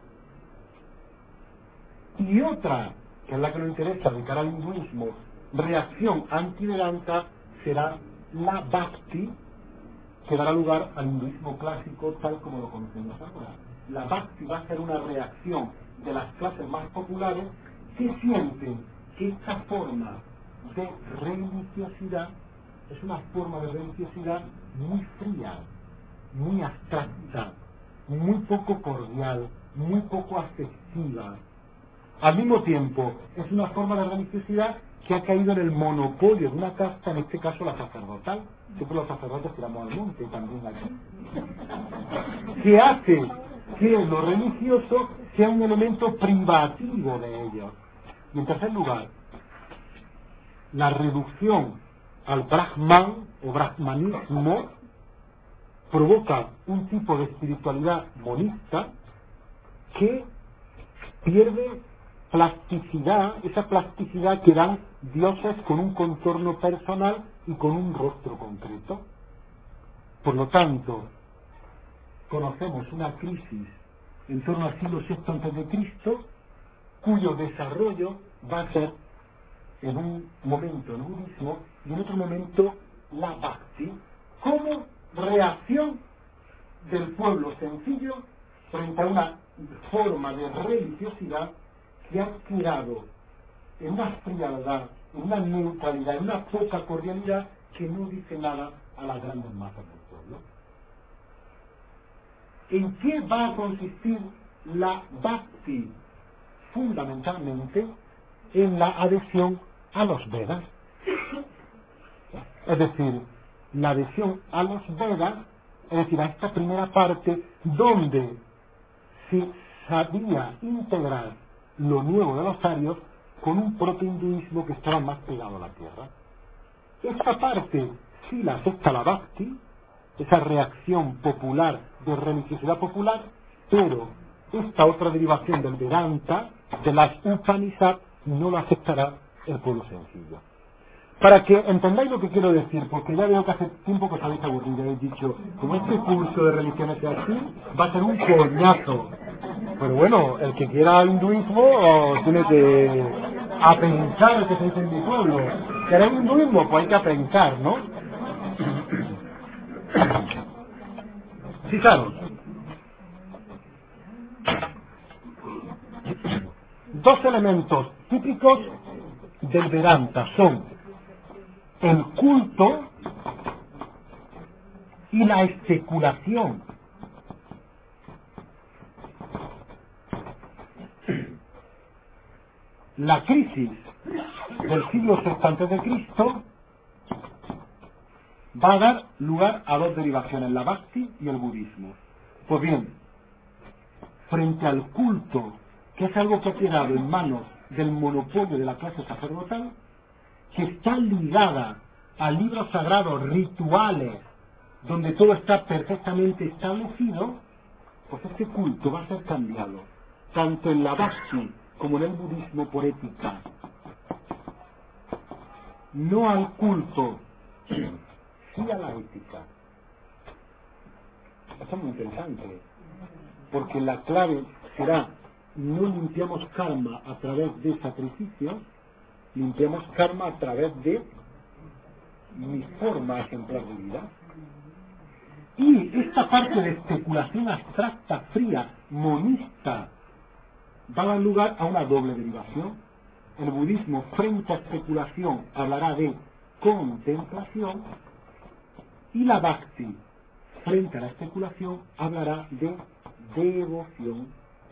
A: Y otra, que es la que nos interesa de cara al hinduismo, reacción anti-Vedanta, será la Bhakti, que dará lugar al hinduismo clásico tal como lo conocemos ahora. La Bhakti va a ser una reacción de las clases más populares que sienten que esta forma de religiosidad es una forma de religiosidad muy fría, muy abstracta, muy poco cordial, muy poco afectiva. Al mismo tiempo, es una forma de religiosidad que ha caído en el monopolio de una casta, en este caso la sacerdotal. Siempre los sacerdotes tiramos al monte también aquí. Que hace que lo religioso sea un elemento privativo de ellos. Y en tercer lugar, la reducción al Brahman o brahmanismo provoca un tipo de espiritualidad monista que pierde plasticidad, esa plasticidad que dan dioses con un contorno personal y con un rostro concreto. Por lo tanto, conocemos una crisis en torno al siglo sexto antes de Cristo, cuyo desarrollo va a ser en un momento el budismo y en otro momento la bhakti, como reacción del pueblo sencillo frente a una forma de religiosidad que ha girado en una frialdad, en una neutralidad, en una poca cordialidad que no dice nada a las grandes masas del pueblo. ¿En qué va a consistir la bhakti? Fundamentalmente en la adhesión a los Vedas. Es decir, la adhesión a los Vedas, es decir, a esta primera parte donde se sabía integrar lo nuevo de los arios con un proto-hinduismo que estaba más pegado a la tierra. Esta parte sí la acepta la bhakti, esa reacción popular de religiosidad popular, pero esta otra derivación del Vedanta, de las Upanishads, no la aceptará el pueblo sencillo. Para que entendáis lo que quiero decir, porque ya veo que hace tiempo que os habéis aburrido y habéis dicho, como este curso de religiones es así, va a ser un coñazo. Pero bueno, el que quiera hinduismo tiene que apensar, que se dice en mi pueblo. ¿Queréis hinduismo? Pues hay que apensar, ¿no? Fijaros, dos elementos típicos del Vedanta son el culto y la especulación. La crisis del siglo sexto antes de Cristo va a dar lugar a dos derivaciones, la bhakti y el budismo. Pues bien, frente al culto, que es algo que ha quedado en manos del monopolio de la clase sacerdotal, que está ligada a libros sagrados, rituales, donde todo está perfectamente establecido, pues este culto va a ser cambiado, tanto en la bhakti como en el budismo, por ética. No al culto, sí a la ética. Esto es muy interesante, porque la clave será: no limpiamos karma a través de sacrificios, limpiamos karma a través de mi forma ejemplar de vida. Y esta parte de especulación abstracta, fría, monista, va a dar lugar a una doble derivación. El budismo, frente a especulación, hablará de contemplación, y la bhakti, frente a la especulación, hablará de devoción.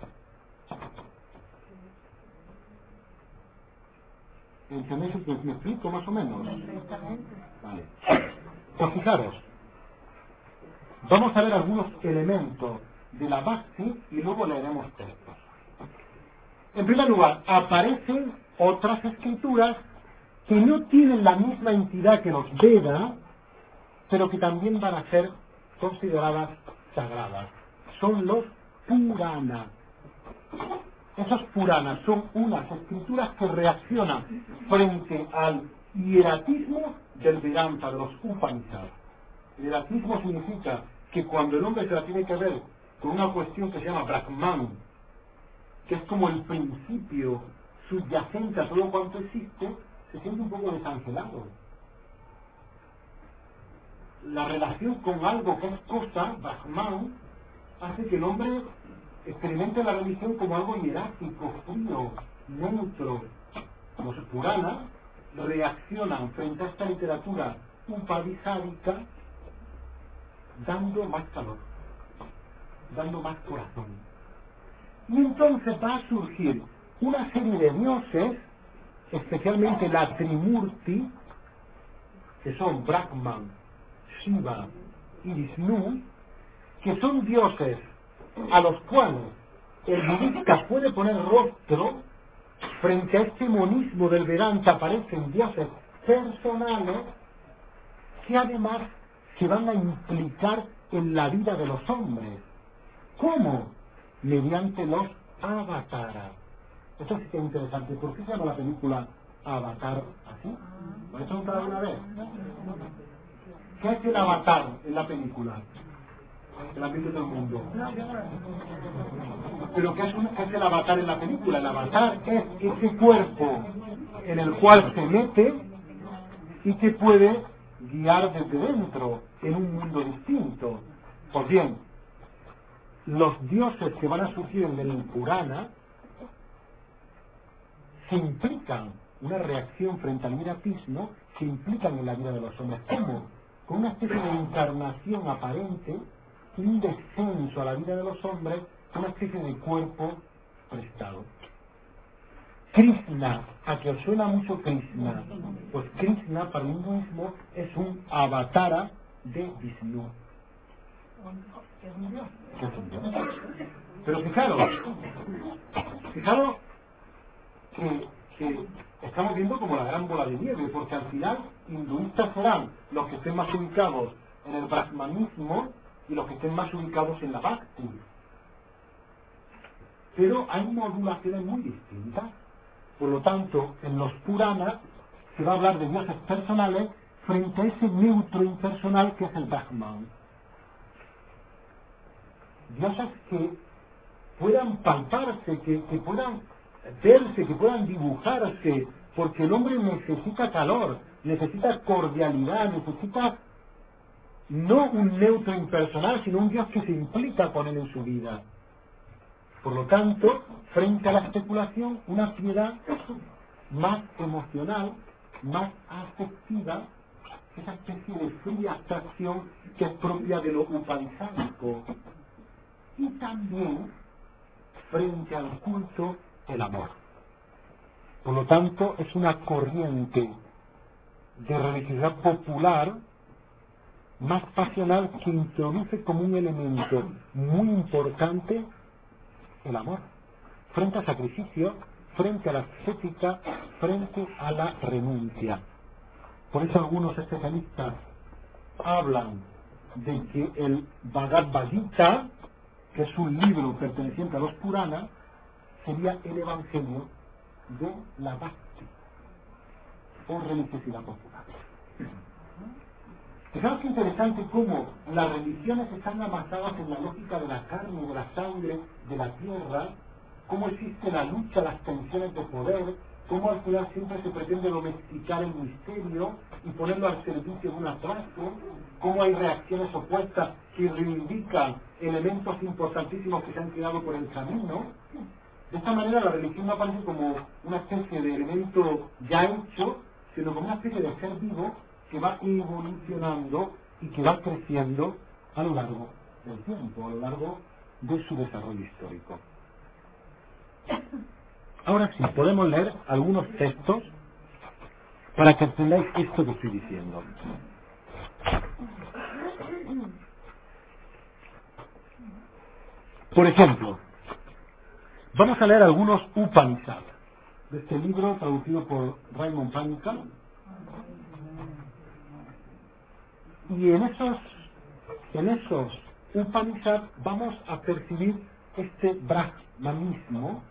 A: ¿Entendéis? ¿Me explico más o menos? Vale. Pues fijaros, vamos a ver algunos elementos de la bhakti y luego leeremos textos. En primer lugar, aparecen otras escrituras que no tienen la misma entidad que los Vedas, pero que también van a ser consideradas sagradas. Son los Puranas. Esos Puranas son unas escrituras que reaccionan frente al hieratismo del Vedanta, de los Upanishads. El hieratismo significa que cuando el hombre se la tiene que ver con una cuestión que se llama Brahman, que es como el principio subyacente a todo cuanto existe, se siente un poco desangelado. La relación con algo que es cosa, Brahman, hace que el hombre experimente la religión como algo hierático, frío, neutro. Los Puranas reaccionan frente a esta literatura upanishádica dando más calor, dando más corazón. Y entonces va a surgir una serie de dioses, especialmente la Trimurti, que son Brahman, Shiva y Vishnu, que son dioses a los cuales el budista puede poner rostro frente a este monismo del Vedanta aparecen dioses personales que además se van a implicar en la vida de los hombres. ¿Cómo? Mediante los avataras. Esto sí que es interesante. ¿Por qué se llama la película Avatar así? ¿Lo has preguntado alguna vez? ¿Qué es el avatar en la película? El ambiente del mundo. ¿Pero qué es, un, qué es el avatar en la película? El avatar es ese cuerpo en el cual se mete y que puede guiar desde dentro en un mundo distinto. Pues bien, los dioses que van a surgir en el Purana se implican, una reacción frente al miratismo, se implican en la vida de los hombres. ¿Cómo? Con una especie de encarnación aparente, un descenso a la vida de los hombres, una especie de cuerpo prestado. Krishna, ¿a que os suena mucho Krishna? Pues Krishna para el hinduismo es un avatara de Vishnu. Es un dios. Es un dios. Pero fijaros, fijaros que, que estamos viendo como la gran bola de nieve, porque al final hinduistas serán los que estén más ubicados en el brahmanismo y los que estén más ubicados en la bhakti. Pero hay modulaciones muy distintas. Por lo tanto, en los Puranas se va a hablar de dioses personales frente a ese neutro impersonal que es el Brahman. Dioses que puedan palparse, que, que puedan verse, que puedan dibujarse, porque el hombre necesita calor, necesita cordialidad, necesita no un neutro impersonal, sino un Dios que se implica con él en su vida. Por lo tanto, frente a la especulación, una piedad más emocional, más afectiva, esa especie de fría abstracción que es propia de lo upanishádico. Y también, frente al culto, el amor. Por lo tanto, es una corriente de religiosidad popular más pasional que introduce como un elemento muy importante el amor, frente al sacrificio, frente a la ascética, frente a la renuncia. Por eso algunos especialistas hablan de que el Bhagavad Gita, que es un libro perteneciente a los Puranas, sería el evangelio de la bhakti o religiosidad popular. Fijaos que interesante cómo las religiones están amasadas en la lógica de la carne, de la sangre, de la tierra, cómo existe la lucha, las tensiones de poder, cómo al final siempre se pretende domesticar el misterio y ponerlo al servicio de una clase, cómo hay reacciones opuestas que reivindican elementos importantísimos que se han quedado por el camino. De esta manera la religión no aparece como una especie de elemento ya hecho, sino como una especie de ser vivo que va evolucionando y que va creciendo a lo largo del tiempo, a lo largo de su desarrollo histórico. Ahora sí, podemos leer algunos textos para que entendáis esto que estoy diciendo. Por ejemplo, vamos a leer algunos Upanishads, de este libro traducido por Raymond Panica. Y en esos, en esos Upanishads vamos a percibir este brahmanismo,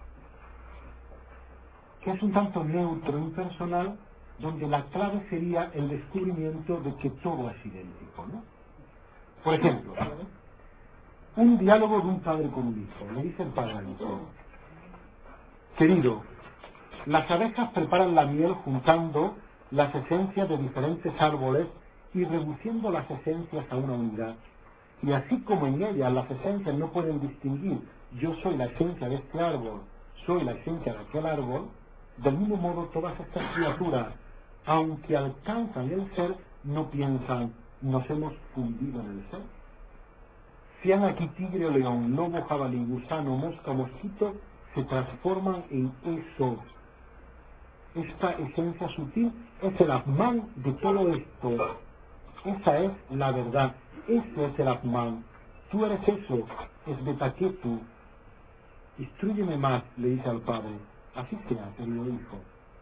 A: que es un tanto neutro, impersonal, donde la clave sería el descubrimiento de que todo es idéntico, ¿no? Por ejemplo, un diálogo de un padre con un hijo. Le dice el padre al hijo: querido, las abejas preparan la miel juntando las esencias de diferentes árboles y reduciendo las esencias a una unidad. Y así como en ellas las esencias no pueden distinguir, yo soy la esencia de este árbol, soy la esencia de aquel árbol, del mismo modo todas estas criaturas, aunque alcanzan el ser, no piensan, nos hemos fundido en el ser. Sean aquí tigre o león, lobo, jabalí, gusano, mosca, mosquito, se transforman en eso. Esta esencia sutil es el Atman de todo esto. Esa es la verdad. Ese es el Atman. Tú eres eso. Es Betaketu. Instrúyeme más, le dice al padre. Así sea, querido hijo.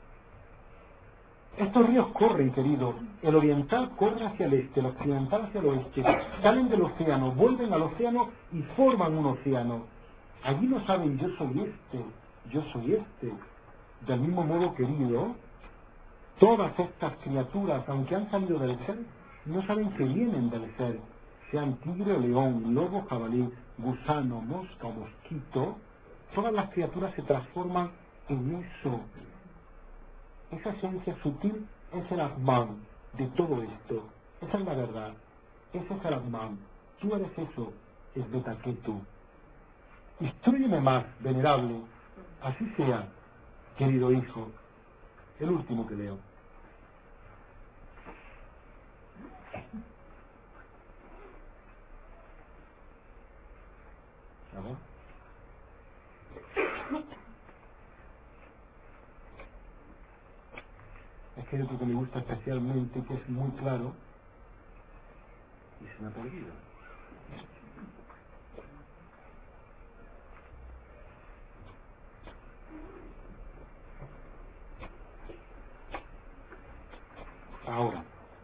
A: Estos ríos corren, querido. El oriental corre hacia el este, el occidental hacia el oeste. Salen del océano, vuelven al océano y forman un océano. Allí no saben yo soy este, yo soy este. Del mismo modo, querido, todas estas criaturas, aunque han salido del ser, no saben que vienen del ser. Sean tigre o león, lobo, jabalí, gusano, mosca o mosquito, todas las criaturas se transforman en eso. Esa esencia sutil es el Atman de todo esto. Esa es la verdad. Ese es el Atman. Tú eres eso, es Betaketu. Instrúyeme más, venerable. Así sea, querido hijo. El último que leo. A ver. Es que hay otro que me gusta especialmente, que es muy claro, y se me ha perdido. Ahora,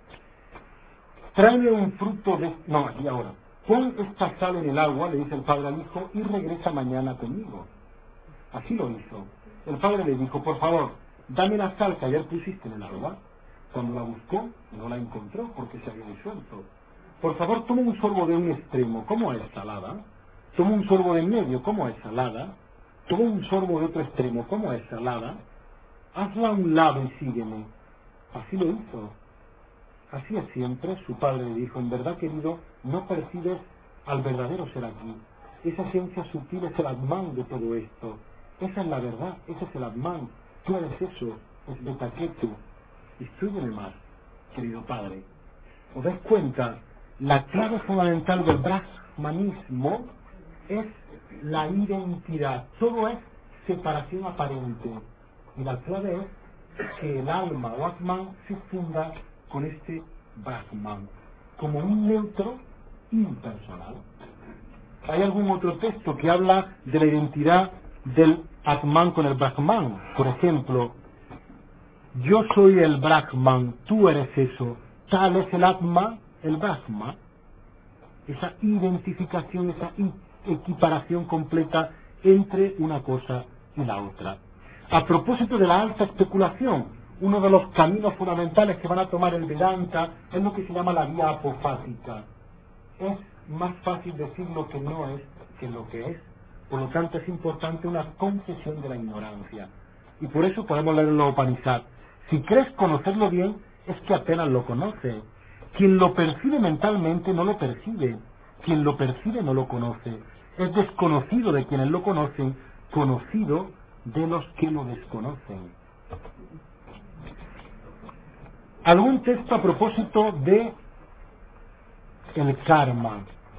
A: tráeme un fruto de... No, aquí ahora. Pon esta sal en el agua, le dice el padre al hijo, y regresa mañana conmigo. Así lo hizo. El padre le dijo, por favor, dame la sal que ayer pusiste en el agua. Cuando la buscó, no la encontró porque se había disuelto. Por favor, toma un sorbo de un extremo, ¿cómo es salada? Toma un sorbo de en medio, ¿cómo es salada? Toma un sorbo de otro extremo, ¿cómo es salada? Hazla a un lado y sígueme. Así lo hizo. Así es siempre, su padre le dijo, en verdad, querido, no percibes al verdadero ser aquí. Esa ciencia sutil es el Atman de todo esto. Esa es la verdad, ese es el Atman. Tú eres eso, es Betaketu. Instrúyeme más, querido padre. ¿Os dais cuenta? La clave fundamental del brahmanismo es la identidad. Todo es separación aparente. Y la clave es que el alma o Atman se funda con este Brahman, como un neutro impersonal. ¿Hay algún otro texto que habla de la identidad del Atman con el Brahman? Por ejemplo, yo soy el Brahman, tú eres eso, tal es el Atma, el Brahma. Esa identificación, esa equiparación completa entre una cosa y la otra. A propósito de la alta especulación, uno de los caminos fundamentales que van a tomar el Vedanta es lo que se llama la vía apofática. Es más fácil decir lo que no es que lo que es. Por lo tanto, es importante una concesión de la ignorancia. Y por eso podemos leer los Upanishad. Si crees conocerlo bien, es que apenas lo conoce. Quien lo percibe mentalmente no lo percibe. Quien lo percibe no lo conoce. Es desconocido de quienes lo conocen, conocido de los que lo desconocen. Algún texto a propósito de el karma.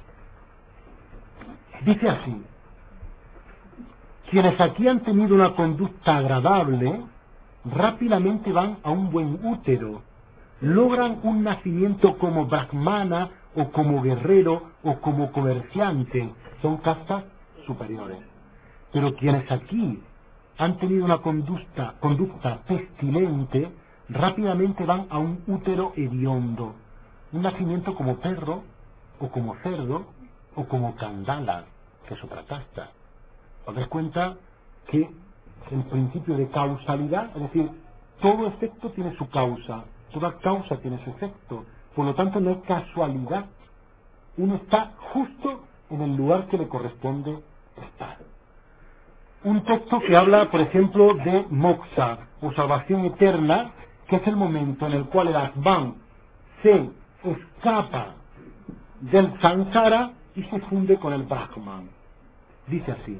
A: Dice así: quienes aquí han tenido una conducta agradable, rápidamente van a un buen útero, logran un nacimiento como brahmana, o como guerrero, o como comerciante, son castas superiores. Pero quienes aquí han tenido una conducta, conducta pestilente, rápidamente van a un útero hediondo, un nacimiento como perro, o como cerdo, o como candala, que es otra casta. Os dais cuenta que el principio de causalidad, es decir, todo efecto tiene su causa, toda causa tiene su efecto, por lo tanto no es casualidad, uno está justo en el lugar que le corresponde estar. Un texto que habla, por ejemplo, de moksha, o salvación eterna, que es el momento en el cual el Atman se escapa del samsara y se funde con el Brahman. Dice así: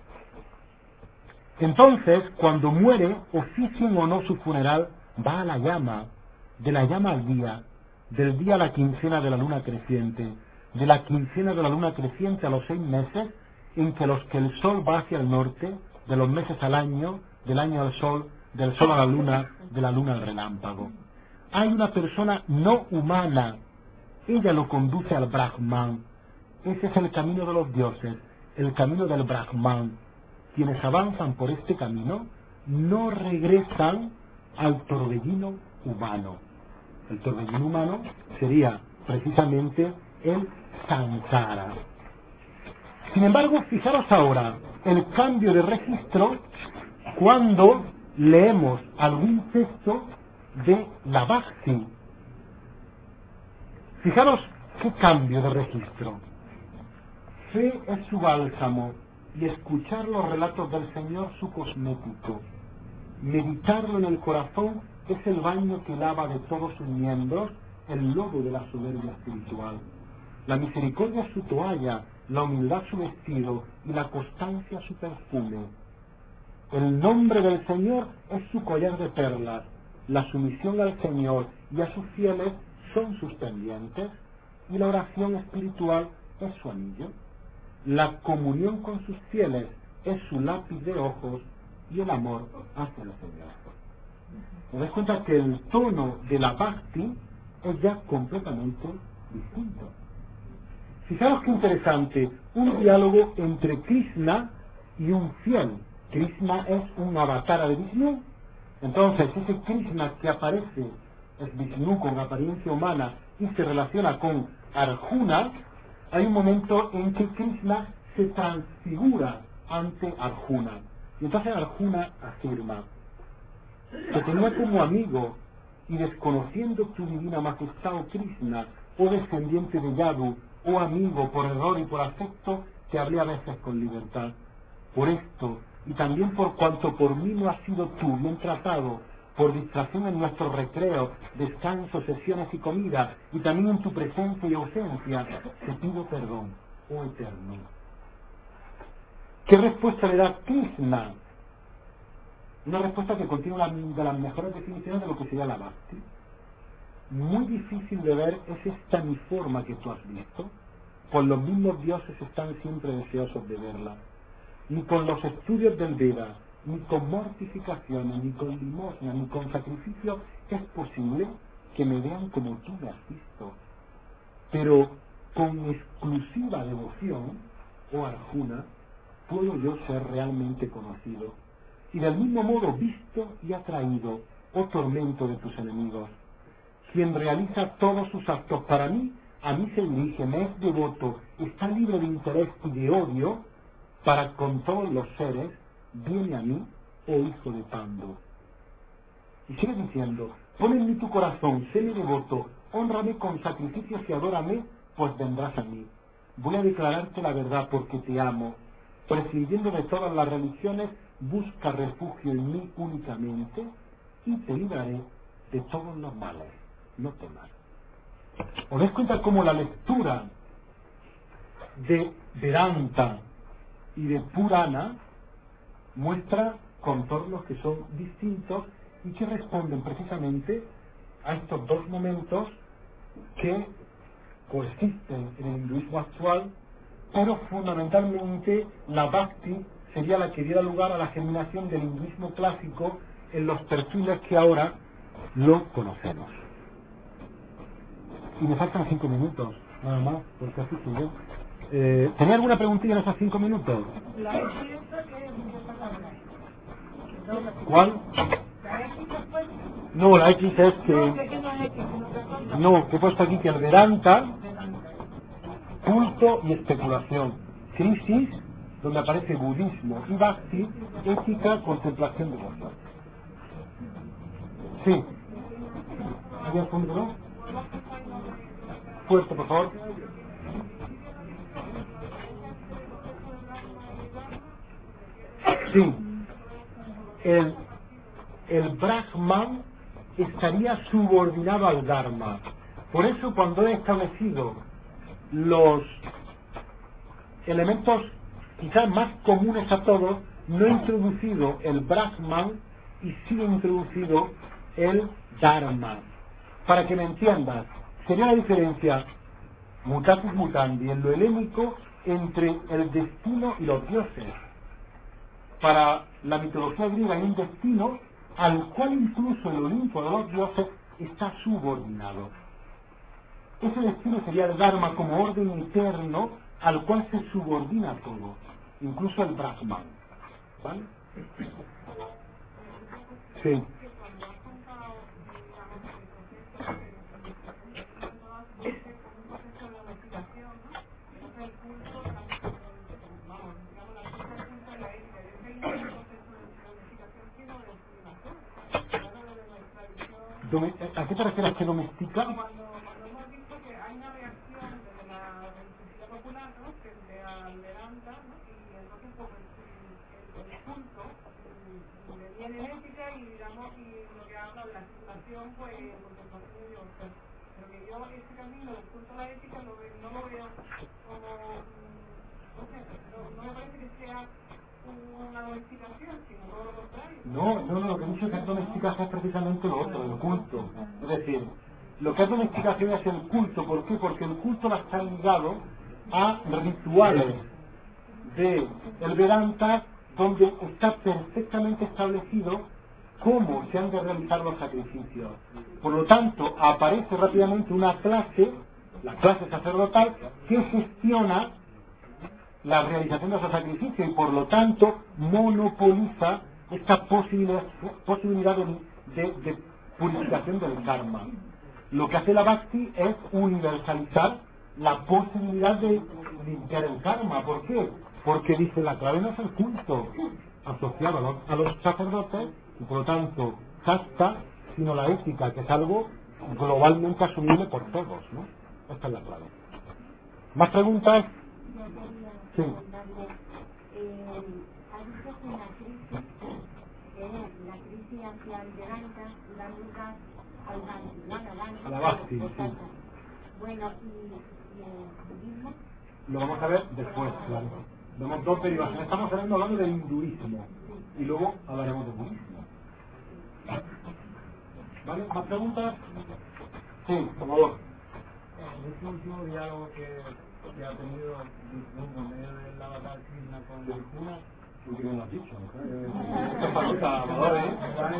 A: entonces, cuando muere, oficien o no su funeral, va a la llama, de la llama al día, del día a la quincena de la luna creciente, de la quincena de la luna creciente a los seis meses, en que los que el sol va hacia el norte, de los meses al año, del año al sol, del sol a la luna, de la luna al relámpago. Hay una persona no humana, ella lo conduce al Brahman. Ese es el camino de los dioses, el camino del Brahman. Quienes avanzan por este camino no regresan al torbellino humano. El torbellino humano sería precisamente el samsara. Sin embargo, fijaros ahora el cambio de registro cuando leemos algún texto de la Bhakti. Fijaros qué cambio de registro. Fe es su bálsamo y escuchar los relatos del Señor su cosmético. Meditarlo en el corazón es el baño que lava de todos sus miembros el lodo de la soberbia espiritual. La misericordia es su toalla, la humildad su vestido y la constancia su perfume. El nombre del Señor es su collar de perlas. La sumisión al Señor y a sus fieles son sus pendientes y la oración espiritual es su anillo. La comunión con sus fieles es su lápiz de ojos y el amor hacia el Señor. ¿Te das cuenta que el tono de la Bhakti es ya completamente distinto? Fijaros qué interesante, un diálogo entre Krishna y un fiel. Krishna es un avatar de Vishnu. Entonces, ese Krishna que aparece es Vishnu con apariencia humana y se relaciona con Arjuna. Hay un momento en que Krishna se transfigura ante Arjuna. Y entonces Arjuna afirma que tenía como amigo y desconociendo tu divina majestad, oh Krishna, oh descendiente de Yadu, oh amigo, por error y por afecto, te hablé a veces con libertad. Por esto, y también por cuanto por mí no has sido tú bien tratado, por distracción en nuestros recreos, descansos, sesiones y comida, y también en tu presencia y ausencia, te pido perdón, oh Eterno. ¿Qué respuesta le da Krishna? Una respuesta que contiene una de las mejores definiciones de lo que sería la Bhakti. Muy difícil de ver es esta mi forma que tú has visto, pues los mismos dioses están siempre deseosos de verla. Ni con los estudios del Veda, ni con mortificaciones, ni con limosna, ni con sacrificio es posible que me vean como tú me has visto. Pero con exclusiva devoción, oh Arjuna, puedo yo ser realmente conocido. Y del mismo modo visto y atraído, oh tormento de tus enemigos. Quien realiza todos sus actos para mí, a mí se dirige, me es devoto, está libre de interés y de odio, para con todos los seres, viene a mí, oh hijo de Pando. Y sigue diciendo, pon en mí tu corazón, séme devoto, hónrame con sacrificios y adórame, pues vendrás a mí. Voy a declararte la verdad porque te amo. Prescindiendo de todas las religiones, busca refugio en mí únicamente y te libraré de todos los males. No temas. ¿Os dais cuenta cómo la lectura de Vedanta y de Purana muestra contornos que son distintos y que responden precisamente a estos dos momentos que coexisten en el hinduismo actual, pero fundamentalmente la Bhakti sería la que diera lugar a la germinación del hinduismo clásico en los perfiles que ahora lo conocemos. Y me faltan cinco minutos, nada más, porque así sigue. Eh, ¿Tenía alguna preguntilla en esos cinco minutos?
B: La X esta que es esta palabra.
A: ¿Cuál?
B: La X después.
A: No, la X es que...
B: No, que no es X, sino que cosa.
A: No, que he puesto aquí que el Vedanta, culto y especulación. Crisis, donde aparece budismo y Bhakti, ética, contemplación de cosas. Sí. ¿Había fondo, no? Fuerte, por favor. Sí. El, el Brahman estaría subordinado al Dharma. Por eso cuando he establecido los elementos quizás más comunes a todos, no he introducido el Brahman y sí he introducido el Dharma. Para que me entiendas, sería la diferencia mutatis mutandi en lo helénico entre el destino y los dioses. Para la mitología griega hay un destino al cual incluso el Olimpo de los dioses está subordinado. Ese destino sería el Dharma como orden eterno al cual se subordina todo, incluso el Brahman. ¿Vale? Sí.
B: que cuando has contado, digamos, el proceso de como un proceso de domesticación, ¿no? Entonces el culto, vamos, digamos, la cosa del culto y la ética. Yo creo que no es un proceso de domesticación, sino de sublimación. Claro, de nuestra visión.
A: Dome- ¿A qué te refieres que domestica?
B: Cuando, cuando hemos visto que hay una reacción desde la religiosidad popular, ¿no? Frente al Vedanta, ¿no? Y entonces, pues, el, el culto mm, le viene ética y, digamos, y lo que habla de la situación, pues, contemplación de Dios. Pero, pero que yo ese camino del culto a la ética lo ve- no lo veo como, mm, no sé, no, no me parece que sea una domesticación, sino todo lo contrario.
A: No, no, no, lo que he dicho es que domesticación es precisamente lo otro, el culto. Es decir, lo que es domesticación es el culto. ¿Por qué? Porque el culto va a estar ligado a rituales de el Vedanta, donde está perfectamente establecido cómo se han de realizar los sacrificios. Por lo tanto, aparece rápidamente una clase, la clase sacerdotal, que gestiona la realización de esos sacrificios y por lo tanto monopoliza esta posibilidad, posibilidad de, de, de purificación del karma. Lo que hace la Bhakti es universalizar la posibilidad de limpiar el karma. ¿Por qué? Porque dice la clave no es el culto asociado a los, a los sacerdotes y por lo tanto casta, sino la ética, que es algo globalmente asumible por todos, ¿no? Esta es la clave. ¿Más preguntas?
C: Yo quería preguntarle, eh, ha dicho que la crisis, que la crisis hacia el Vedanta da lugar al Bhakti, ¿no? La Bhakti,
A: A la Bhakti, sí.
C: exacto. Bueno, y, y el budismo.
A: Lo vamos a ver después, claro. Vemos dos derivaciones. Estamos hablando del hinduismo y luego hablaremos del budismo. ¿Vale? ¿Más preguntas? Sí, por favor.
D: En este último diálogo que, que ha tenido por medio del avatar Krishna con Arjuna,
A: Muy bien lo has dicho, ¿no? Esto es para Amador, ¿eh?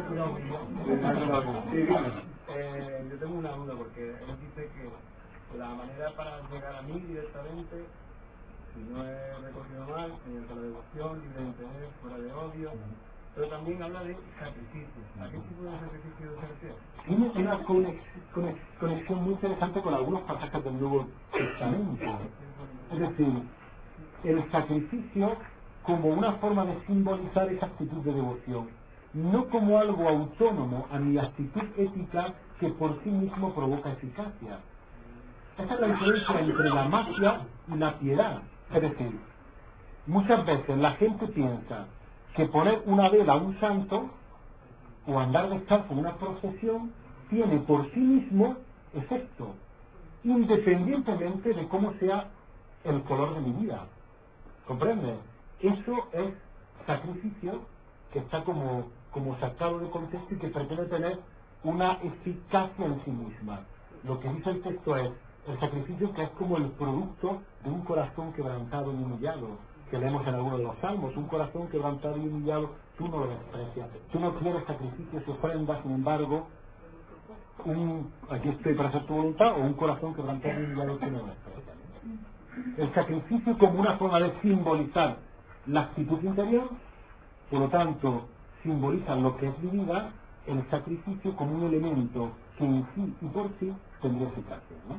A: Sí, dígame.
D: eh, yo tengo una duda porque él dice que la manera para llegar a mí directamente, si no he recogido mal, mediante la devoción, libre de interés, fuera de odio, pero también habla de sacrificio. ¿A qué tipo de sacrificio se refiere?
A: Tiene una conex, conex, conexión muy interesante con algunos pasajes del Nuevo Testamento. Es decir, el sacrificio como una forma de simbolizar esa actitud de devoción, no como algo autónomo a mi actitud ética que por sí mismo provoca eficacia. Esa es la diferencia entre la magia y la piedad. Es decir, muchas veces la gente piensa que poner una vela a un santo o andar descalzo en una procesión tiene por sí mismo efecto, independientemente de cómo sea el color de mi vida. ¿Comprende? Eso es sacrificio que está como, como sacado de contexto y que pretende tener una eficacia en sí misma. Lo que dice el texto es el sacrificio que es como el producto de un corazón quebrantado y humillado, que leemos en alguno de los salmos. Un corazón quebrantado y humillado, tú no lo desprecias, tú no quieres sacrificios y ofrendas, sin embargo, un, aquí estoy para hacer tu voluntad, o un corazón quebrantado y humillado, tú no lo desprecias. El sacrificio como una forma de simbolizar la actitud interior, por lo tanto simboliza lo que es mi vida, el sacrificio como un elemento que en sí y por sí tendría eficacia, ¿no?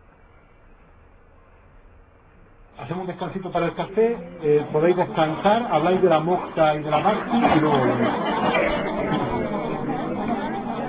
A: Hacemos un descansito para el café, eh, podéis descansar, habláis de la moksha y de la bhakti y luego volvemos.